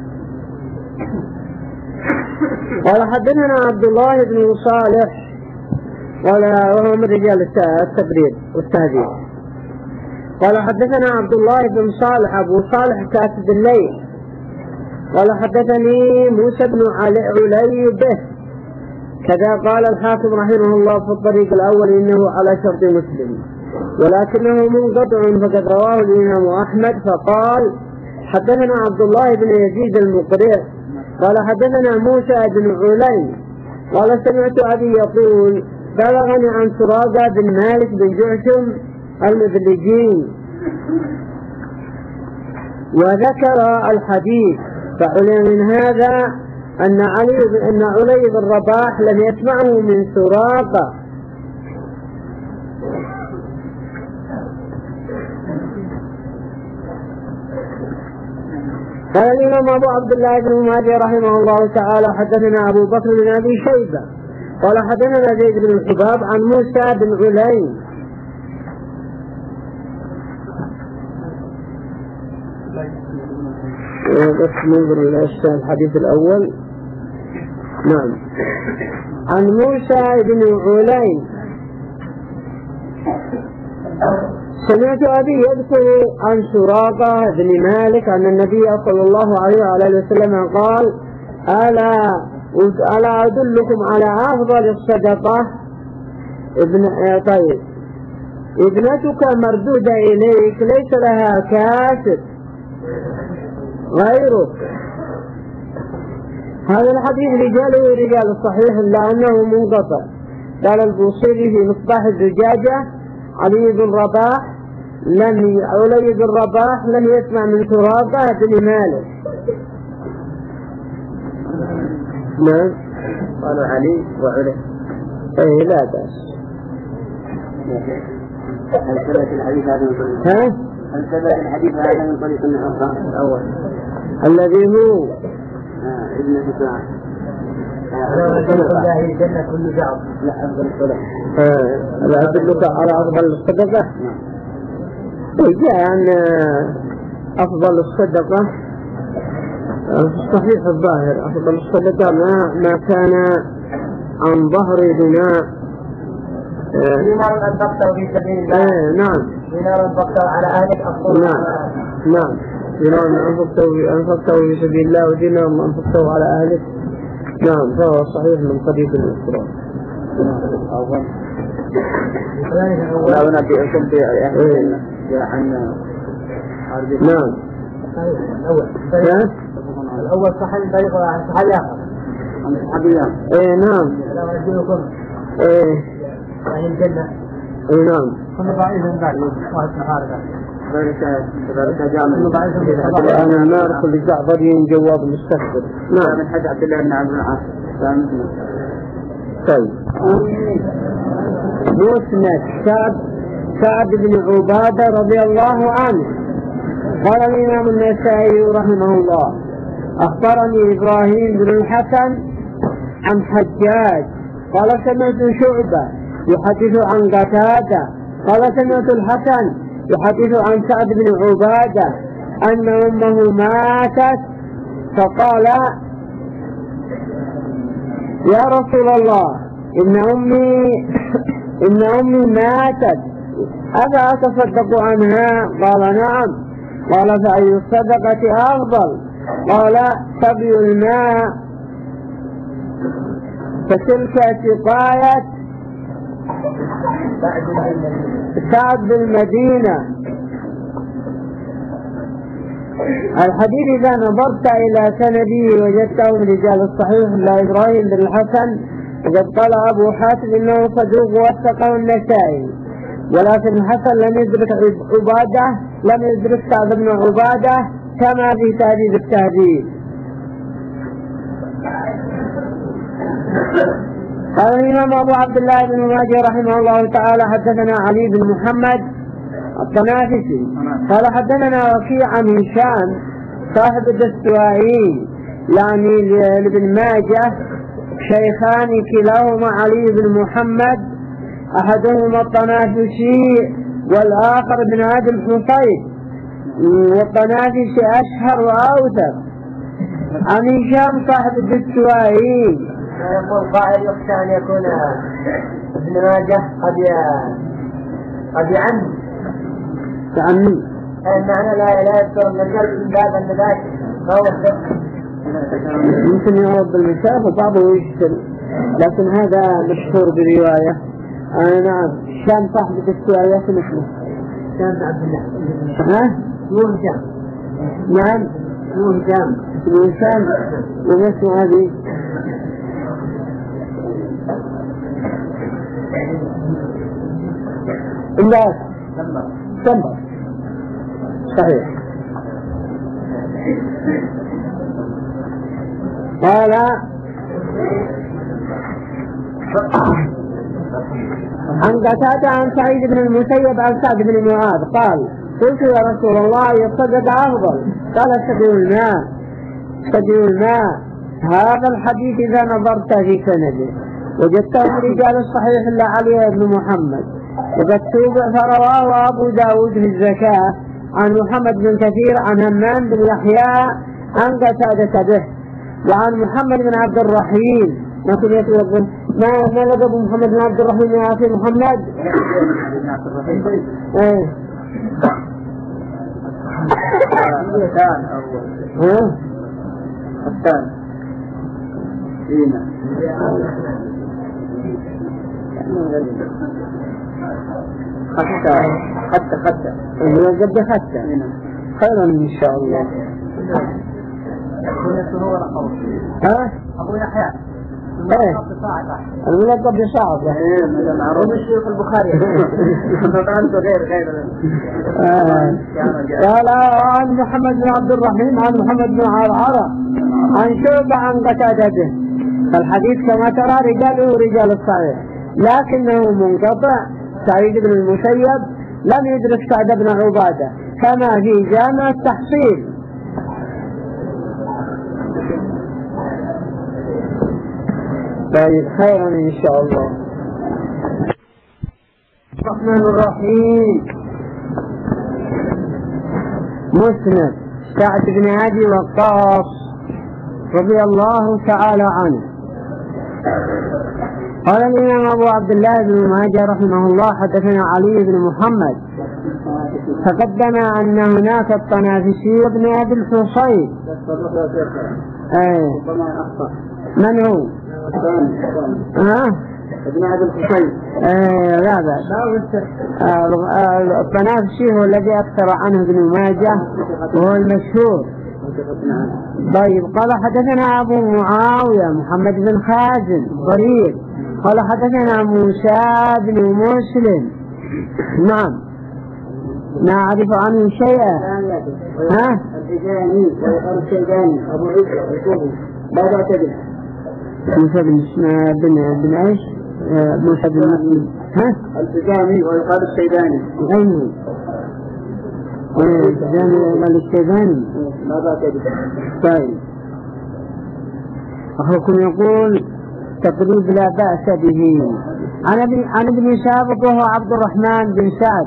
قال حدثنا عبد الله بن صالح وهو من رجال التبريد والتهذيب. قال حدثنا عبد الله بن صالح أبو صالح كاتب الليل. قال حدثني موسى بن علي به كذا. قال الحاكم رحمه الله في الطريق الأول إنه على شرط مسلم ولكنه منقطع فقد رواه الإمام أحمد. فقال حدثنا عبد الله بن يزيد المقرئ قال حدثنا موسى بن علي قال سمعت أبي يقول بلغني عن سراقة بن مالك بن جعشم المدلجين وذكر الحديث. فعلم من هذا أن علي بن رباح لم يسمعه من سراقة. قال الإمام أبو عبد الله بن ماجه رحمه الله تعالى حدثنا أبو بكر بن أبي شيبة قال حدثنا زيد بن الحباب عن موسى بن علي. بس ننظر إلى الحديث الأول. نعم. عن موسى بن علي سمعت أبي يذكر عن سراقة بن مالك أن النبي صلى الله عليه وآله وسلم قال ألا أدلكم على أفضل الصدقة طيب ابنتك مردودة إليك ليس لها كاسب غيرك. هذا الحديث رجاله رجال الصحيح إلا أنه منقطع. قال البوصيري في مصباح الزجاجة علي بن رباح لم يسمع من سراقة بن مالك. نعم. قالوا علي وعلي. اي لا بأس. هل ثبت الحديث هذا من طريق الأول الذي هو ابن حسان الجنة كل جعب لا أفضل الصدقة. لا أدلك على أفضل الصدقة. جاء عن أفضل الصدقة الصحيح الظاهر أفضل الصدقة ما كان عن ظهر بناء. دينار أنفقته في سبيل الله. نعم. دينار أنفقته على أهلك أفضل. نعم. دينار أنفقته في سبيل الله ودينار أنفقته على أهلك. نعم فهو صحيح من قضية الإسراء. لا نبيئكم بأهل عن نعم. الأول صحيح طريق عن صحابي آخر عن صحابيان. نعم. لا نبيئكم يعني الجنة. نعم. كل ضعيف بعد واحد نهار ذلك جامع. أنا النار كل جعفرين جواب مستكبر. نعم. من حج عبد الله بن عبد العاص. طيب. مسند سعد بن عبادة رضي الله عنه قال الإمام النسائي رحمه الله أخبرني إبراهيم بن الحسن عن حجاج قال سمعت شعبة يحدث عن قتادة قال سمعت الحسن يحدث عن سعد بن عبادة أن أمه ماتت فقال يا رسول الله إن أمي ماتت أفأتصدق عنها؟ قال نعم. قال فأي الصدقة أفضل؟ قال سقي الماء. فتلك سقاية سعد بالمدينة. الحديث إذا نظرت إلى سنده وجدته من رجال الصحيح لا إبراهيم بن الحسن وقد قال أبو حاتم إنه صدوق وثقه النسائي ولكن الحسن لم يدرك عبادة لم يدرك سعد بن عبادة كما في تهذيب التهذيب. قال الإمام أبو عبد الله بن ماجه رحمه الله تعالى حدثنا علي بن محمد الطنافسي قال حدثنا وكيع عن هشام صاحب الدستوائي يعني لابن ماجه شيخان كلاهما علي بن محمد أحدهما الطنافسي والآخر ابن عبد الحصين والطنافسي أشهر وأوثق. عن هشام صاحب الدستوائي يقول قائل يخشى أن يكون ابن ماجه قد يعم المعنى لا يذكر من الجلد من باب النبات فهو الثقة يمكن يعرض بالمسافة وبعضه يشتل لكن هذا مشهور برواية. نعم شام صاحب الدستوائي اسمه شام عبد الله. مو هشام. نعم مو هشام ومسمى هذه إلا سنبر صحيح. قال عن قتادة عن سعيد بن المسيب عن سعد بن معاذ قال قلت يا رسول الله يصدق أفضل؟ قال سقي الماء. هذا الحديث إذا نظرت في سنده وجدته من رجال الصحيح إلا علي بن محمد وقد فرواه أبو داود في الزكاة عن محمد بن كثير عن همام بن يحيى عن قتادة به وعن محمد بن عبد الرحيم ما لقب محمد بن عبد الرحيم يا أخي محمد؟ حتى خيرا إن شاء الله. أبو يحيى الملقب بصعب معروف الشيخ البخاري قال عن محمد بن عبد الرحيم عن محمد بن عرعرة عن شعبة عن قتادة. فالحديث كما ترى رجاله رجال الصحيح لكنه منقطع. سعيد بن المسيب لم يدرك سعد بن عبادة كما في جامع التحصيل. طيب خيرا إن شاء الله. الرحمن الرحيم. مسند سعد بن أبي وقاص رضي الله تعالى عنه. قال الإمام أبو عبد الله بن ماجه رحمه الله حدثنا علي بن محمد. تقدم أن هناك الطنافسي وابن أبي الحصين. من هو؟ ابن أبي الحصين. لا بأس. الطنافسي هو الذي أكثر عنه ابن ماجه وهو المشهور. طيب قال حدثنا أبو معاوية محمد بن خازن ضرير قال حدثنا موسى بن مسلم. نعم نعرف عنه شيئا. الحجاني ويقال الشيباني أبو عيسى الكوفي ماذا تدري؟ موسى بن ايش؟ موسى بن مسلم. الحجاني ويقال الشيباني. أيوه الحجاني ويقال الشيباني. ماذا تدري؟ طيب أخوكم يقول تقريب لا بأس به. عن ابن سابق وهو عبد الرحمن بن سعد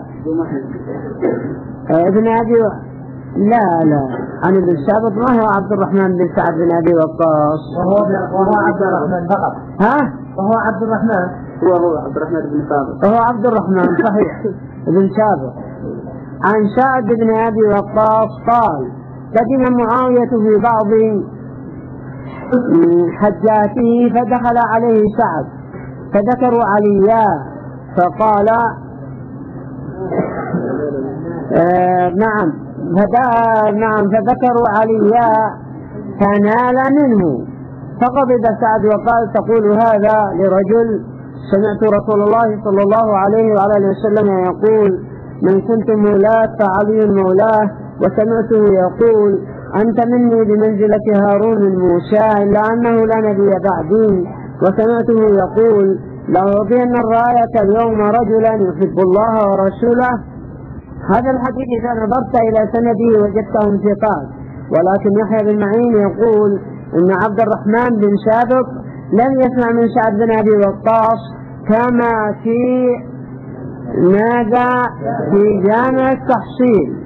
ابن أبي لا عن ابن سابق ما هو عبد الرحمن بن سعد بن أبي وقاص وهو عبد الرحمن فقط. وهو عبد الرحمن. وهو عبد الرحمن بن سابق. وهو عبد الرحمن صحيح ابن سابق. عن سعد بن أبي وقاص قال قدم معاوية في بعض حجاته فدخل عليه سعد فذكروا عليا فقال نعم فذكروا عليا فنال منه فغضب سعد وقال تقول هذا لرجل سمعت رسول الله صلى الله عليه وعلى اله وسلم يقول من كنت مولاه فعلي مولاه وسمعته يقول أنت مني بمنزلة هارون من موسى إلا أنه لا نبي بعدي وسمعته يقول لأعطين الراية اليوم رجلا يحب الله ورسوله. هذا الحديث إذا نظرت إلى سنده وجدتهم ثقات ولكن يحيى بن معين يقول إن عبد الرحمن بن سابق لم يسمع من سعد بن أبي وقاص كما في ماذا في جامع التحصيل.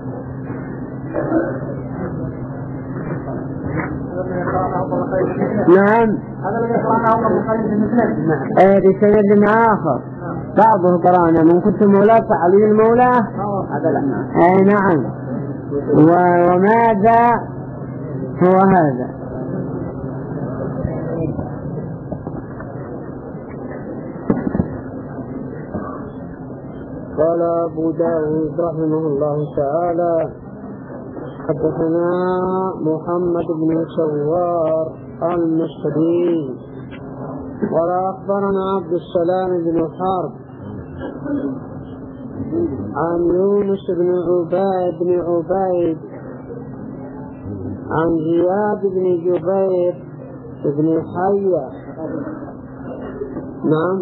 نعم بسند آخر بعضه قرانا من كنت مولاة فعلي المولاه. نعم وماذا هو هذا؟ قال أبو داود رحمه الله تعالى حدثنا محمد بن سوار المصري قال أخبرنا عبد السلام بن حرب عن يونس بن عبيد عن زياد بن جبير بن حية. نعم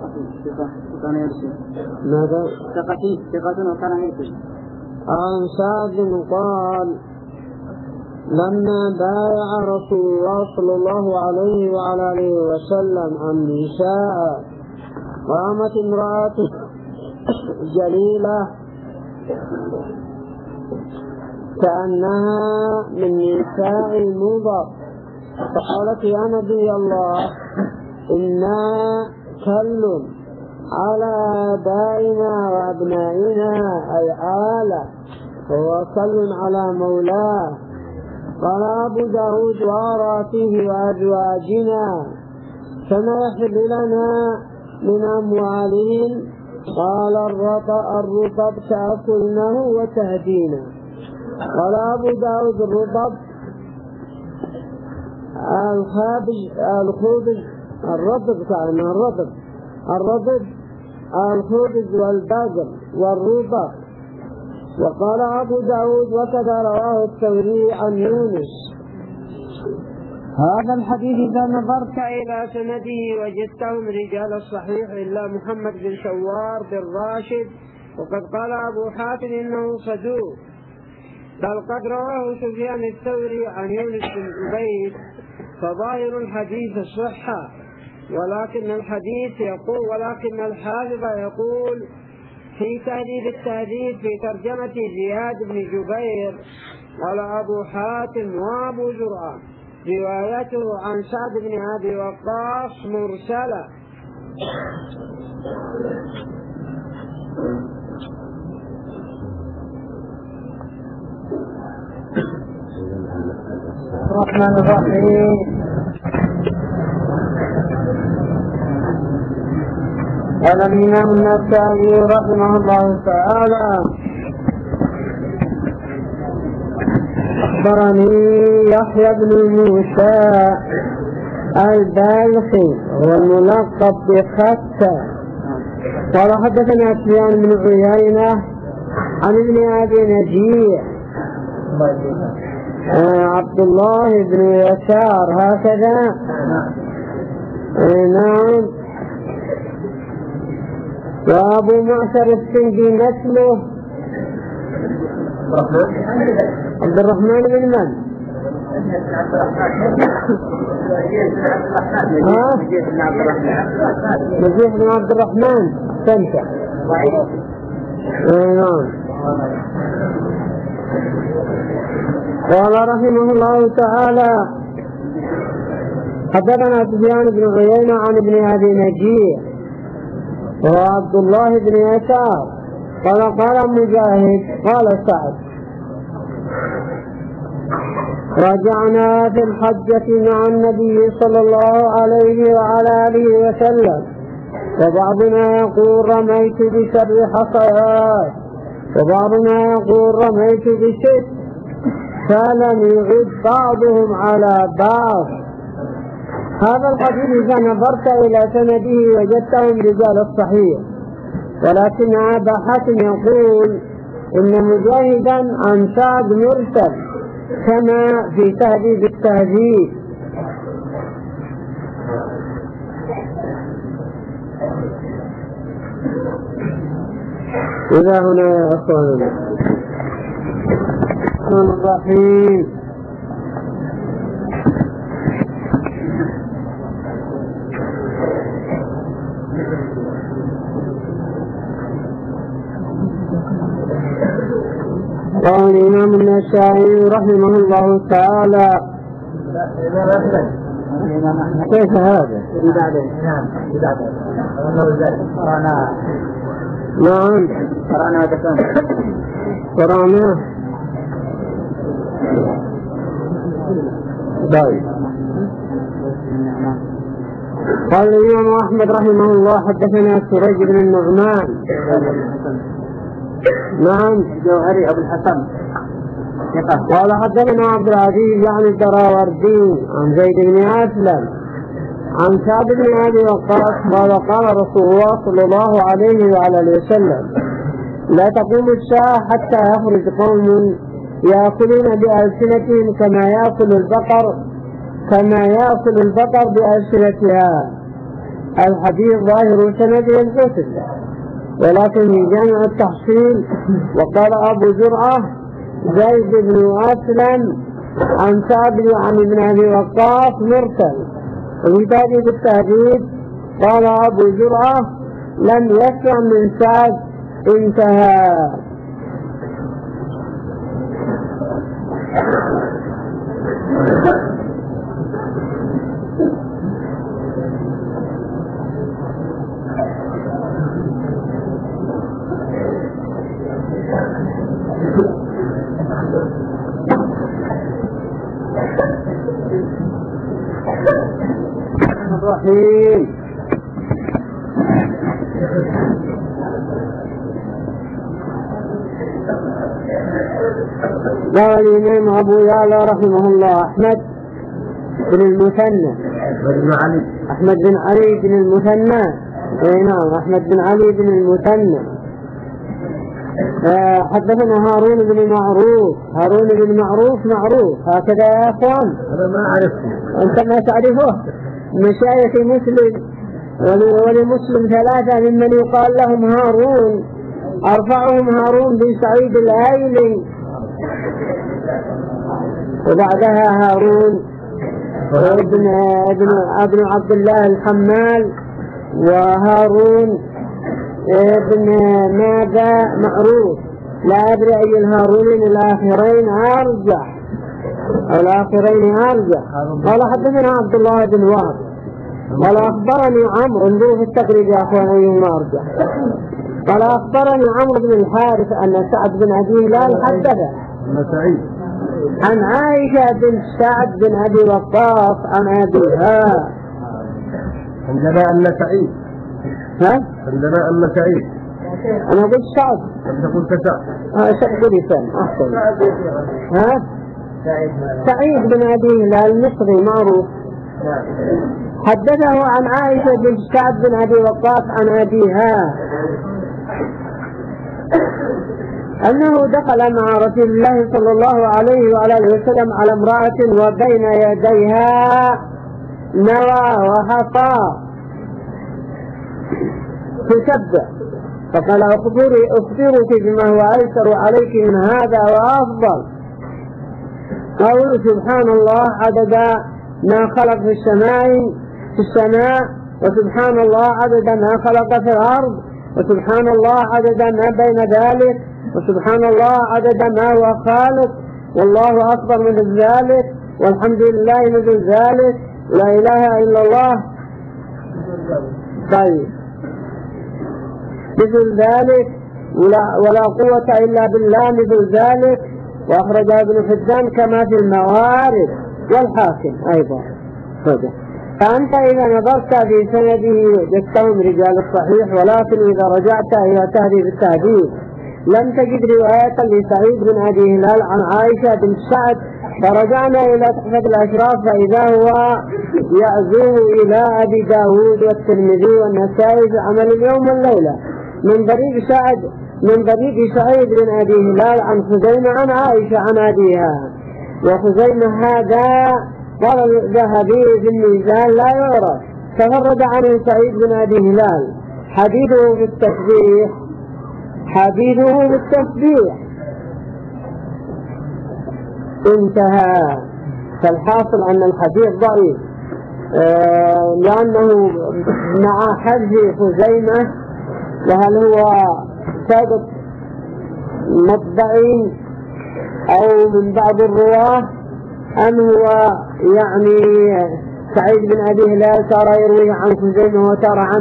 ماذا؟ ثقة وكان يرسل. عن سعد قال لما بايع رسول الله صلى الله عليه وعلى آله وسلم النساء قامت امرأة جليلة كأنها من نساء المضر فقالت يا نبي الله إنا كل على آبائنا وأبنائنا أي آلة وهو كل على مولاه. قال أبو داود وأرى فيه وأزواجنا فما يحل لنا من أموالهم قال الرطب تأكلنه وتهدينا. قال أبو داود الرطب الخبز كأنه الرطب الخبز والبقر والرطب. وقال أبو داود وكذا رواه الثوري عن يونس. هذا الحديث إذا نظرت إلى سنده وجدته من رجال الصحيح إلا محمد بن سوار بن راشد وقد قال أبو حاتم إنه صدوق بل قد رواه سفيان الثوري عن يونس بن عبيد فظاهر الحديث الصحة ولكن الحافظ يقول في تهذيب التهذيب في ترجمة زياد بن جبير قال أبو حاتم وأبو زرعة روايته عن سعد بن أبي وقاص مرسلة. الرحمن الرحيم. قال الإمام النسائي رحمه الله تعالى: أخبرني يحيى بن موسى البلخي والملقب بختة قال حدثنا سفيان بن عيينة عن ابن أبي نجيح عبد الله بن يسار هكذا. نعم. وأبو معشر السندي نسله عبد الرحمن بن من؟ نجيح بن عبد الرحمن سنته. نعم. قال رحمه الله تعالى: حدثنا سفيان بن عيينة عن ابن أبي نجيح وعبد الله بن يسار قال مجاهد قال سعد: رجعنا في الحجة مع النبي صلى الله عليه وعلى آله وسلم، وبعضنا يقول رميت ب7 حصيات وبعضنا يقول رميت ب6، فلم يعد بعضهم على بعض. هذا الحديث إذا نظرت إلى سنده وجدته من رجال الصحيح، ولكن أبا حاتم يقول إن مجاهدا عن سعد مرسل كما في تهذيب التهذيب. إذا هنا يا أخواننا الرحمن الرحيم. قال الإمام النسائي رحمه الله تعالى: كيف هذا؟ نعم قرأناه. قال الإمام أحمد رحمه الله: حدثنا سريج بن النعمان. نعم. جوهري أبو الحسن. قال حدثنا عبد العزيز يعني الدراوردي عن زيد بن أسلم عن سعد بن أبي وقاص قال رسول الله صلى الله عليه وعلى وسلم: لا تقوم الساعة حتى يخرج قوم يأكلون بألسنتهم كما يأكل البقر بألسنتها. الحديث ظاهر سنده الحسن، ولكن في جامع التحصيل وقال أبو زرعة زيد بن أسلم عن سعد عن ابن أبي وقاص مرسل. وفي تهذيب التهذيب قال أبو زرعة لم يسمع من سعد انتهى. الرحيم. قال الإمام أبو يعلى رحمه الله: أحمد بن المثنى أحمد بن علي بن المثنى. نعم أحمد بن علي بن المثنى. حدثنا هارون بن معروف هكذا يا أخوان. أنا ما أعرفه. أنت ما تعرفه؟ مشايخ مسلم ولمسلم 3 ممن يقال لهم هارون، أرفعهم هارون بن سعيد الأيلي، وبعدها هارون ابن عبد الله الحمال، وهارون ابن ماذا معروف. لا أدري أي الهارونين الآخرين أرجح، الآخرين أرجح. قال حدثنا عبد الله بن وهب قال أخبرني عمرو، انظروا في التقريب يا أخوان أيهما أرجح. قال أخبرني عمرو بن الحارث أن سعد بن أبي هلال حدثه عن عائشة بن سعد بن أبي وقاص عن أبيها. عندنا أن سعيد. ها؟ عندنا أن سعيد. أنا قلت سعد. أنت قلت سعد. سعد لسان أحسن. ها؟ سعيد بن أبي هلال المصري معروف. حدثه عن عائشة بن سعد بن أبي وقاص عن أبيها أنه دخل مع رسول الله صلى الله عليه وعلى آله وسلم على امرأة وبين يديها نوى وحصى تسبح، فقال أخبرك بما هو أيسر عليك من هذا وأفضل. قول سبحان الله عدد ما خلق في السماء، وسبحان الله عدد ما خلق في الأرض، وسبحان الله عدد ما بين ذلك، وسبحان الله عدد ما هو خالق، والله أكبر من ذلك، والحمد لله من ذلك، لا إله إلا الله. طيب مثل ذلك ولا قوة إلا بالله مثل ذلك، وأخرجها ابن حبان كما في الموارد والحاكم أيضا. فأنت إذا نظرت في سنده وجدتهم رجال الصحيح، ولكن إذا رجعت إلى تهذيب التهذيب لم تجد رواية لسعيد بن أبي هلال عن عائشة بن سعد، فرجعنا إلى تحفة الأشراف فإذا هو يعزوه إلى أبي داود والترمذي والنسائي في عمل اليوم والليلة من طريق سعيد بن أبي هلال عن خزيمة عن عائشة عن أبيها. وخزيمة هذا قال الذهبي في الميزان لا يعرف، تفرد عنه سعيد بن أبي هلال حديثه في التسبيح انتهى. فالحاصل أن الحديث ضعيف لأنه مع حذف خزيمة، وهل هو سابق مطبعي أو من بعض الرواه أم هو يعني سعيد بن أبي هلال ترى يرويه عن خزيمة وترى عن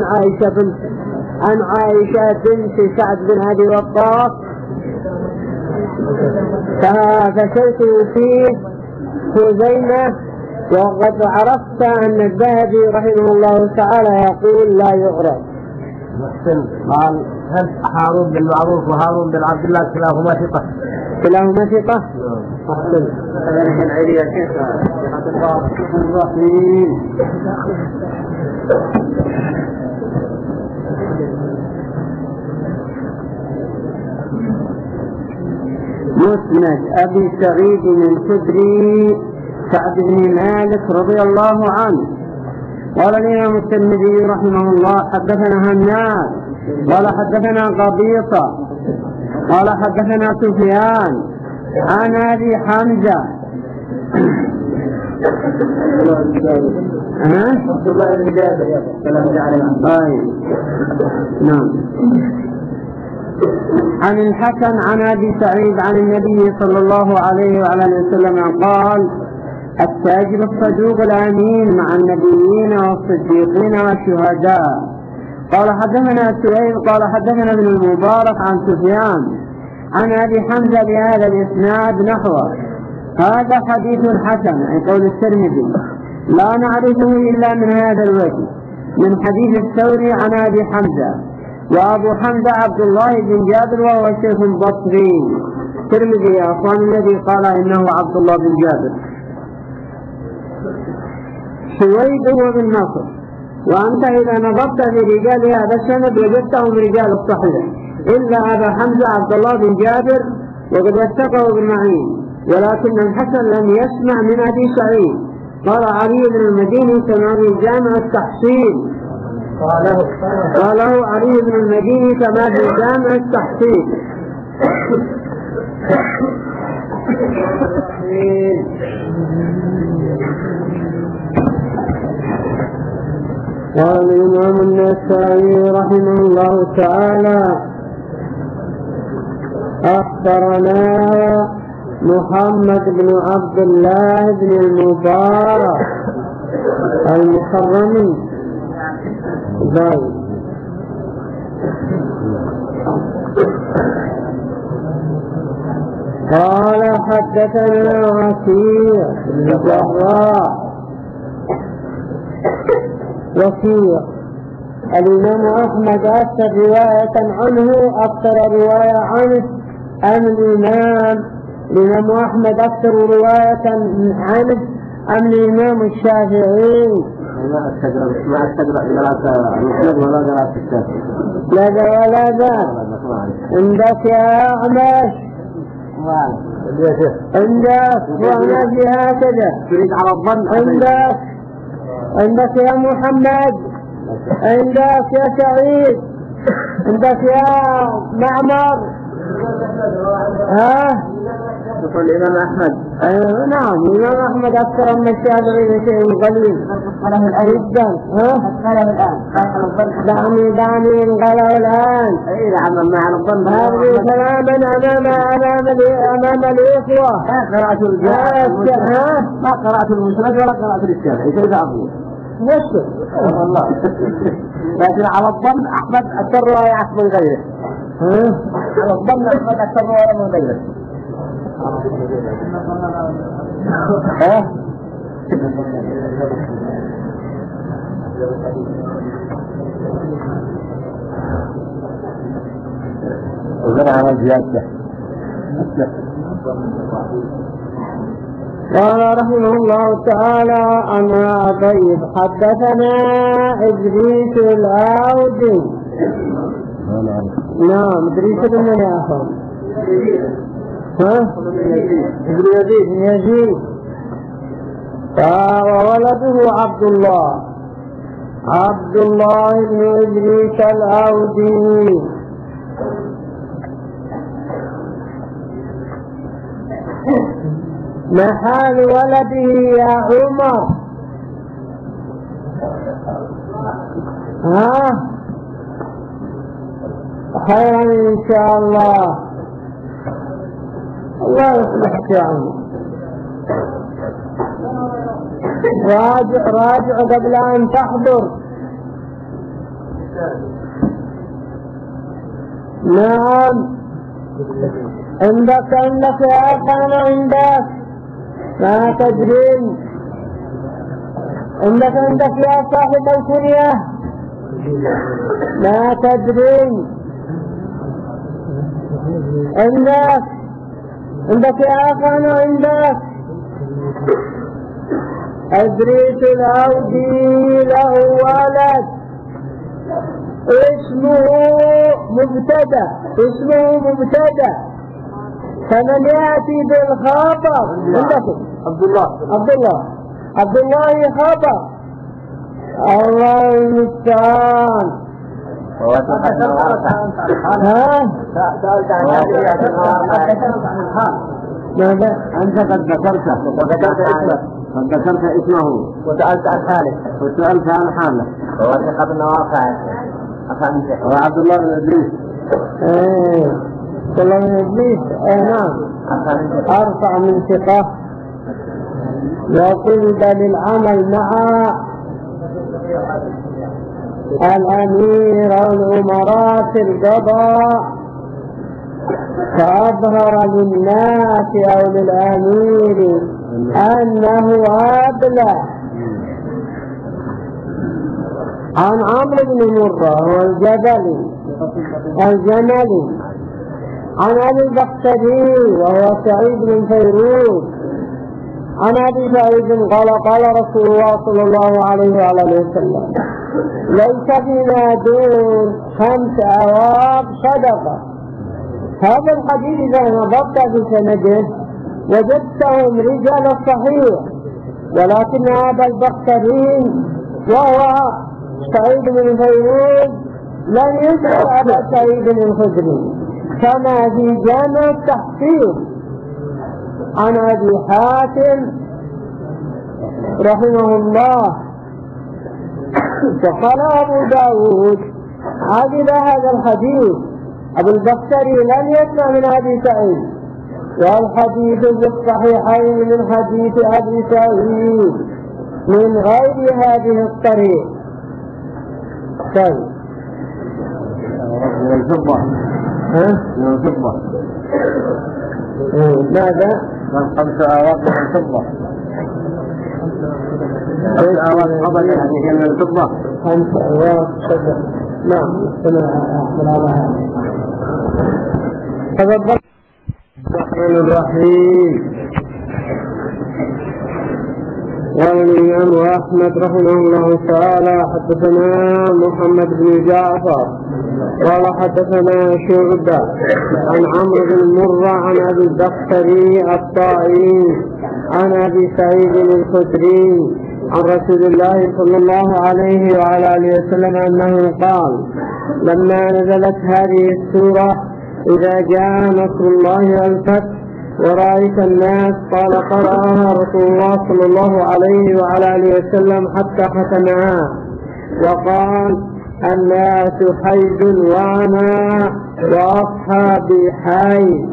عائشة بنت سعد بن أبي وقاص، فشيء فيه خزيمة. وقد عرفت أن الذهبي رحمه الله تعالى يقول لا يعرف. قال هل هارون بالمعروف وهارون بالعبد الله كلاهما ثقة؟ كلاهما ثقة. أحسن. مسند أبي سعيد الخدري سعد بن مالك رضي الله عنه. قال الإمام الترمذي رحمه الله حدثنا هناد قال حدثنا قبيصة قال حدثنا سفيان عن أبي حمزة عن الحسن عن أبي سعيد عن النبي صلى الله عليه وعلى آله وسلم قال التاجر الصدوق الأمين مع النبيين والصديقين والشهداء. قال حدثنا سعيد قال حدثنا ابن المبارك عن سفيان عن أبي حمزة بهذا الإسناد نحوه. هذا حديث حسن عن قول الترمذي لا نعرفه إلا من هذا الوجه من حديث الثوري عن أبي حمزة. وأبو حمزة عبد الله بن جابر وهو شيخ بصري. الترمذي يا أخوان الذي قال إنه عبد الله بن جابر. سويد هو بن نصر. وأنت إذا نظرت في رجال هذا السند وجدتهم رجال الصحيح إلا أبا حمزة عبد الله بن جابر وقد وثقه بالمعين، ولكن الحسن لم يسمع من أبي سعيد. قال علي بن المديني كما في جامع التحصيل قاله علي بن المديني كما في جامع التحصيل. قال الإمام النسائي رحمه الله تعالى أخبرنا محمد بن عبد الله بن المبارك المخرمي. قال حدثنا وكيع بن الجراح. وكيع الإمام أحمد أكثر رواية عنه أم الإمام أحمد أكثر رواية عنه أم الإمام الشافعي؟ ما استقرأ مسند ولا قرأت الشافعي. لا ذا ولا ذا. عندك يا أعمش عندك وأنا في هكذا تريد على الظن. عندك يا محمد، عندك يا سعيد، عندك يا معمر. يقول الإمام أحمد. نعم الإمام أحمد أكثر من الشافعي بشيء قليل جدا. دعني انقلوا الآن. نعم مع الظن. هذه تماما أمام الإخوة. ما قرأت المسند ولا قرأت الشافعي. كيف أقول؟ وشو والله. لكن على الظن أحمد أكثر رواية من غيره. على الظن أحمد أكثر رواية من غيره. وزرع من زيادته. قال رحمه الله تعالى أنا طيب حدثنا إدريس الأودي. نعم إدريس بن ياسر. ابن يزيد. وولده عبد الله بن إدريس الأودي. محال ولده يا عمر. خيرا إن شاء الله. الله يصلحك يا عمر. راجع قبل أن تحضر. نعم عندك يا أخوان عندك ما تدرين. عندك يا صاحب الكنية ما تدرين. عندك يا أخوان عندك. إدريس الأودي له ولد اسمه مبتدأ فمن يأتي بالخبر عندكم عبد الله خبر. الله المستعان. ماذا؟ أنت قد ذكرته وذكرت اسمه وسألت عن حاله وثق بالنواقع وعبد الله بن إدريس. عبد الله بن إدريس نعم أرفع من ثقة وقلد للعمل مع الأمير والأمراء في القضاء فأظهر للناس أو للأمير أنه أبلغ. عن عمرو بن مرة الجملي عن أبي البختري وهو سعيد بن فيروز عن أبي سعيد قال رسول الله صلى الله عليه وعلى وسلم ليس فيما دون 5 أواق صدقة. هذا الحديث إذا نظرت في سنده وجدتهم رجال الصحيح، ولكن أبا البختري وهو سعيد بن فيروز لم يسأل أبا سعيد الخدري كما في جامع التحقيق عن أبي حاتم رحمه الله. فقال أبو داود عجب هذا الحديث، أبو البختري لم يسمع من أبي سعيد والحديث في الصحيحين من حديث أبي سعيد من غير هذه الطريق. طيب من الفضة. من الفضة. ماذا؟ من 5 آواق من الفضة. 5 آواق قبل هذه من الفضة. 5 آواق شجر. نعم. تفضل. الرحمن الرحيم. قال الإمام أحمد رحمه الله تعالى حدثنا محمد بن جعفر قال حدثنا شعبة عن عمرو بن مرة عن أبي البختري الطائي عن أبي سعيد الخدري عن رسول الله صلى الله عليه وعلى آله وسلم أنه قال لما نزلت هذه السورة إذا جاء نصر الله والفتح ورأيت الناس قال قرأها رسول الله صلى الله عليه وعلى آله وسلم حتى ختمها وقال الناس حيد وأنا وأصحابي حي.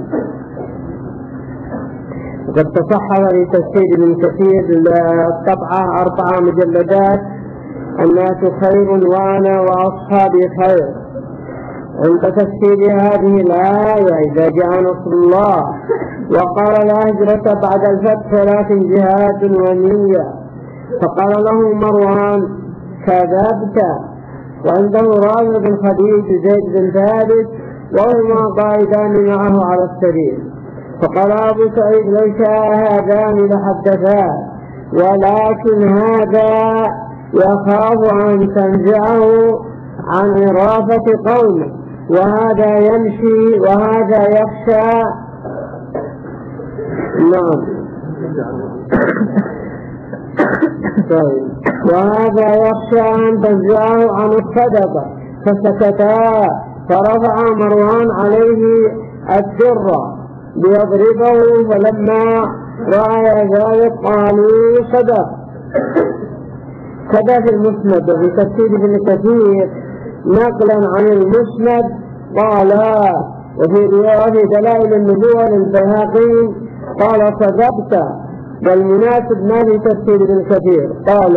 وقد تصحح لتفسير ابن كثير الطبعة 4 مجلدات الناس خير وأنا وأصحابي خير. عند تفسير هذه الآية إذا جاء نصر الله وقال لا هجرة بعد الفتح ولكن جهاد ونية فقال له مروان كذبت. وعنده رافع بن خديج زيد بن ثابت وهما قائدان معه على السرير فقال أبو سعيد لو شاء هذان لحدثا ولكن هذا يخاف أن تنزعه عن إرافة قومه وهذا يمشي وهذا يخشى. نعم. طيب. وهذا يخشى أن تنزعه عن الصدقة فسكتا فرفع مروان عليه الدرة ليضربه فلما رأى ذلك قالوا صدق. كذا في المسند وفي تفسير ابن كثير نقلا عن المسند قال وفي رواية دلائل النبوة للبيهقي قال صدقت والمناسب ما في تفسير ابن كثير قال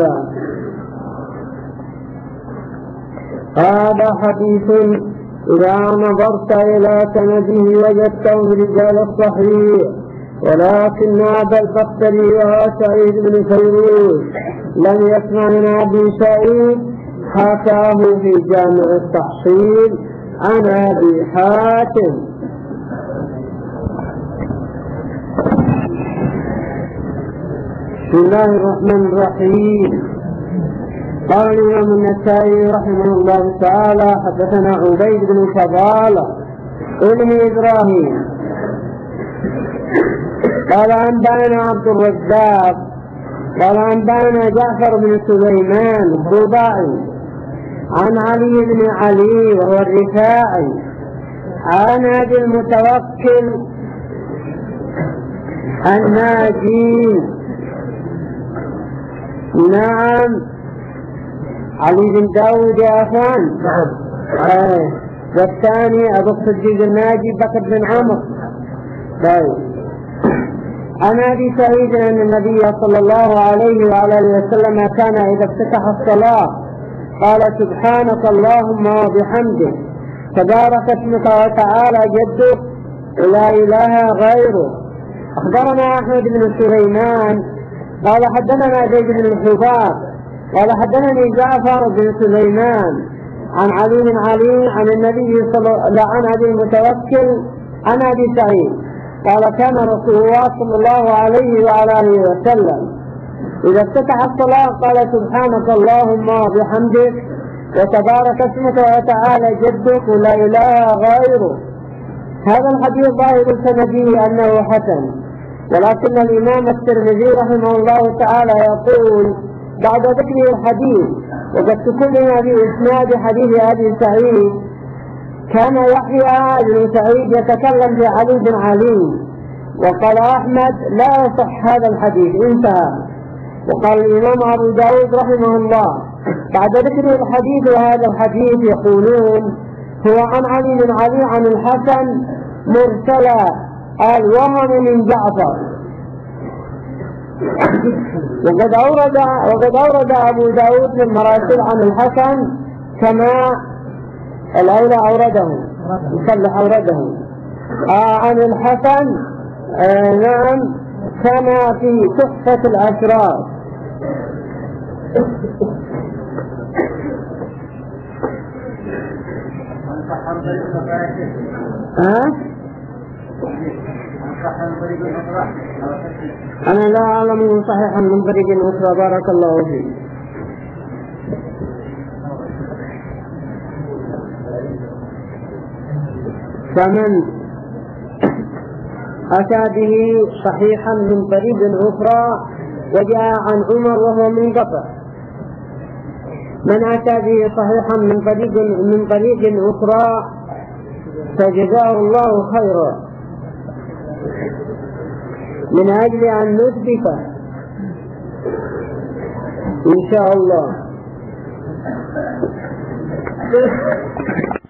هذا حديث إذا نظرت إلى سنده وجدته رجال الصحيح ولكن أبا البختري وسعيد بن فيروز لم يسمع من أبي سعيد حكاه في جامع التحصيل عن أبي حاتم. بسم الله الرحمن الرحيم. قال الإمام النسائي رحمه الله تعالى حدثنا عبيد بن فضالة ابن إبراهيم قال أنبأنا عبد الرزاق قال أنبأنا جعفر بن سليمان الضباعي عن علي بن علي وهو الرفاعي عن أبي المتوكل الناجي. نعم. علي بن داود يا أخوان. والثاني أبو الصديق الناجي بكر بن عمرو. طيب. عن أبي سعيد أن النبي صلى الله عليه وعلى آله وسلم كان إذا افتتح الصلاة قال سبحانك اللهم وبحمدك تبارك اسمك وتعالى جدك لا إله غيره. أخبرنا أحمد بن سليمان قال حدثنا زيد بن الحباب قال حدثني جعفر بن سليمان عن علي بن علي عن النبي عن أبي المتوكل عن أبي سعيد قال كان رسول الله صلى الله عليه وعلى آله وسلم إذا افتتح الصلاة قال سبحانك اللهم وبحمدك وتبارك اسمك وتعالى جدك ولا إله غيره. هذا الحديث ظاهر سنده أنه حسن ولكن الإمام الترمذي رحمه الله تعالى يقول بعد ذكر الحديث وقد تكلم بإسناد حديث أبي سعيد كان يحيى بن سعيد يتكلم في علي بن علي وقال أحمد لا يصح هذا الحديث انتهى. وقال الإمام أبو داود رحمه الله بعد ذكر الحديث وهذا الحديث يقولون هو عن علي بن علي عن الحسن مرسلا الوهم من جعفر. وقد أورد أبو داود في المراسل عن الحسن كما الأولى أورده يصلح أورده عن الحسن نعم كما في تحفة الأشراف. أنا لا أعلم صحيحا من طريق أخرى. بارك الله فيك. فمن أتى به صحيحا من طريق أخرى وجاء عن عمر وهو منقطع، من أتى به صحيحا من طريق أخرى فجزاه الله خيرا من أجل أن نثبته إن شاء الله.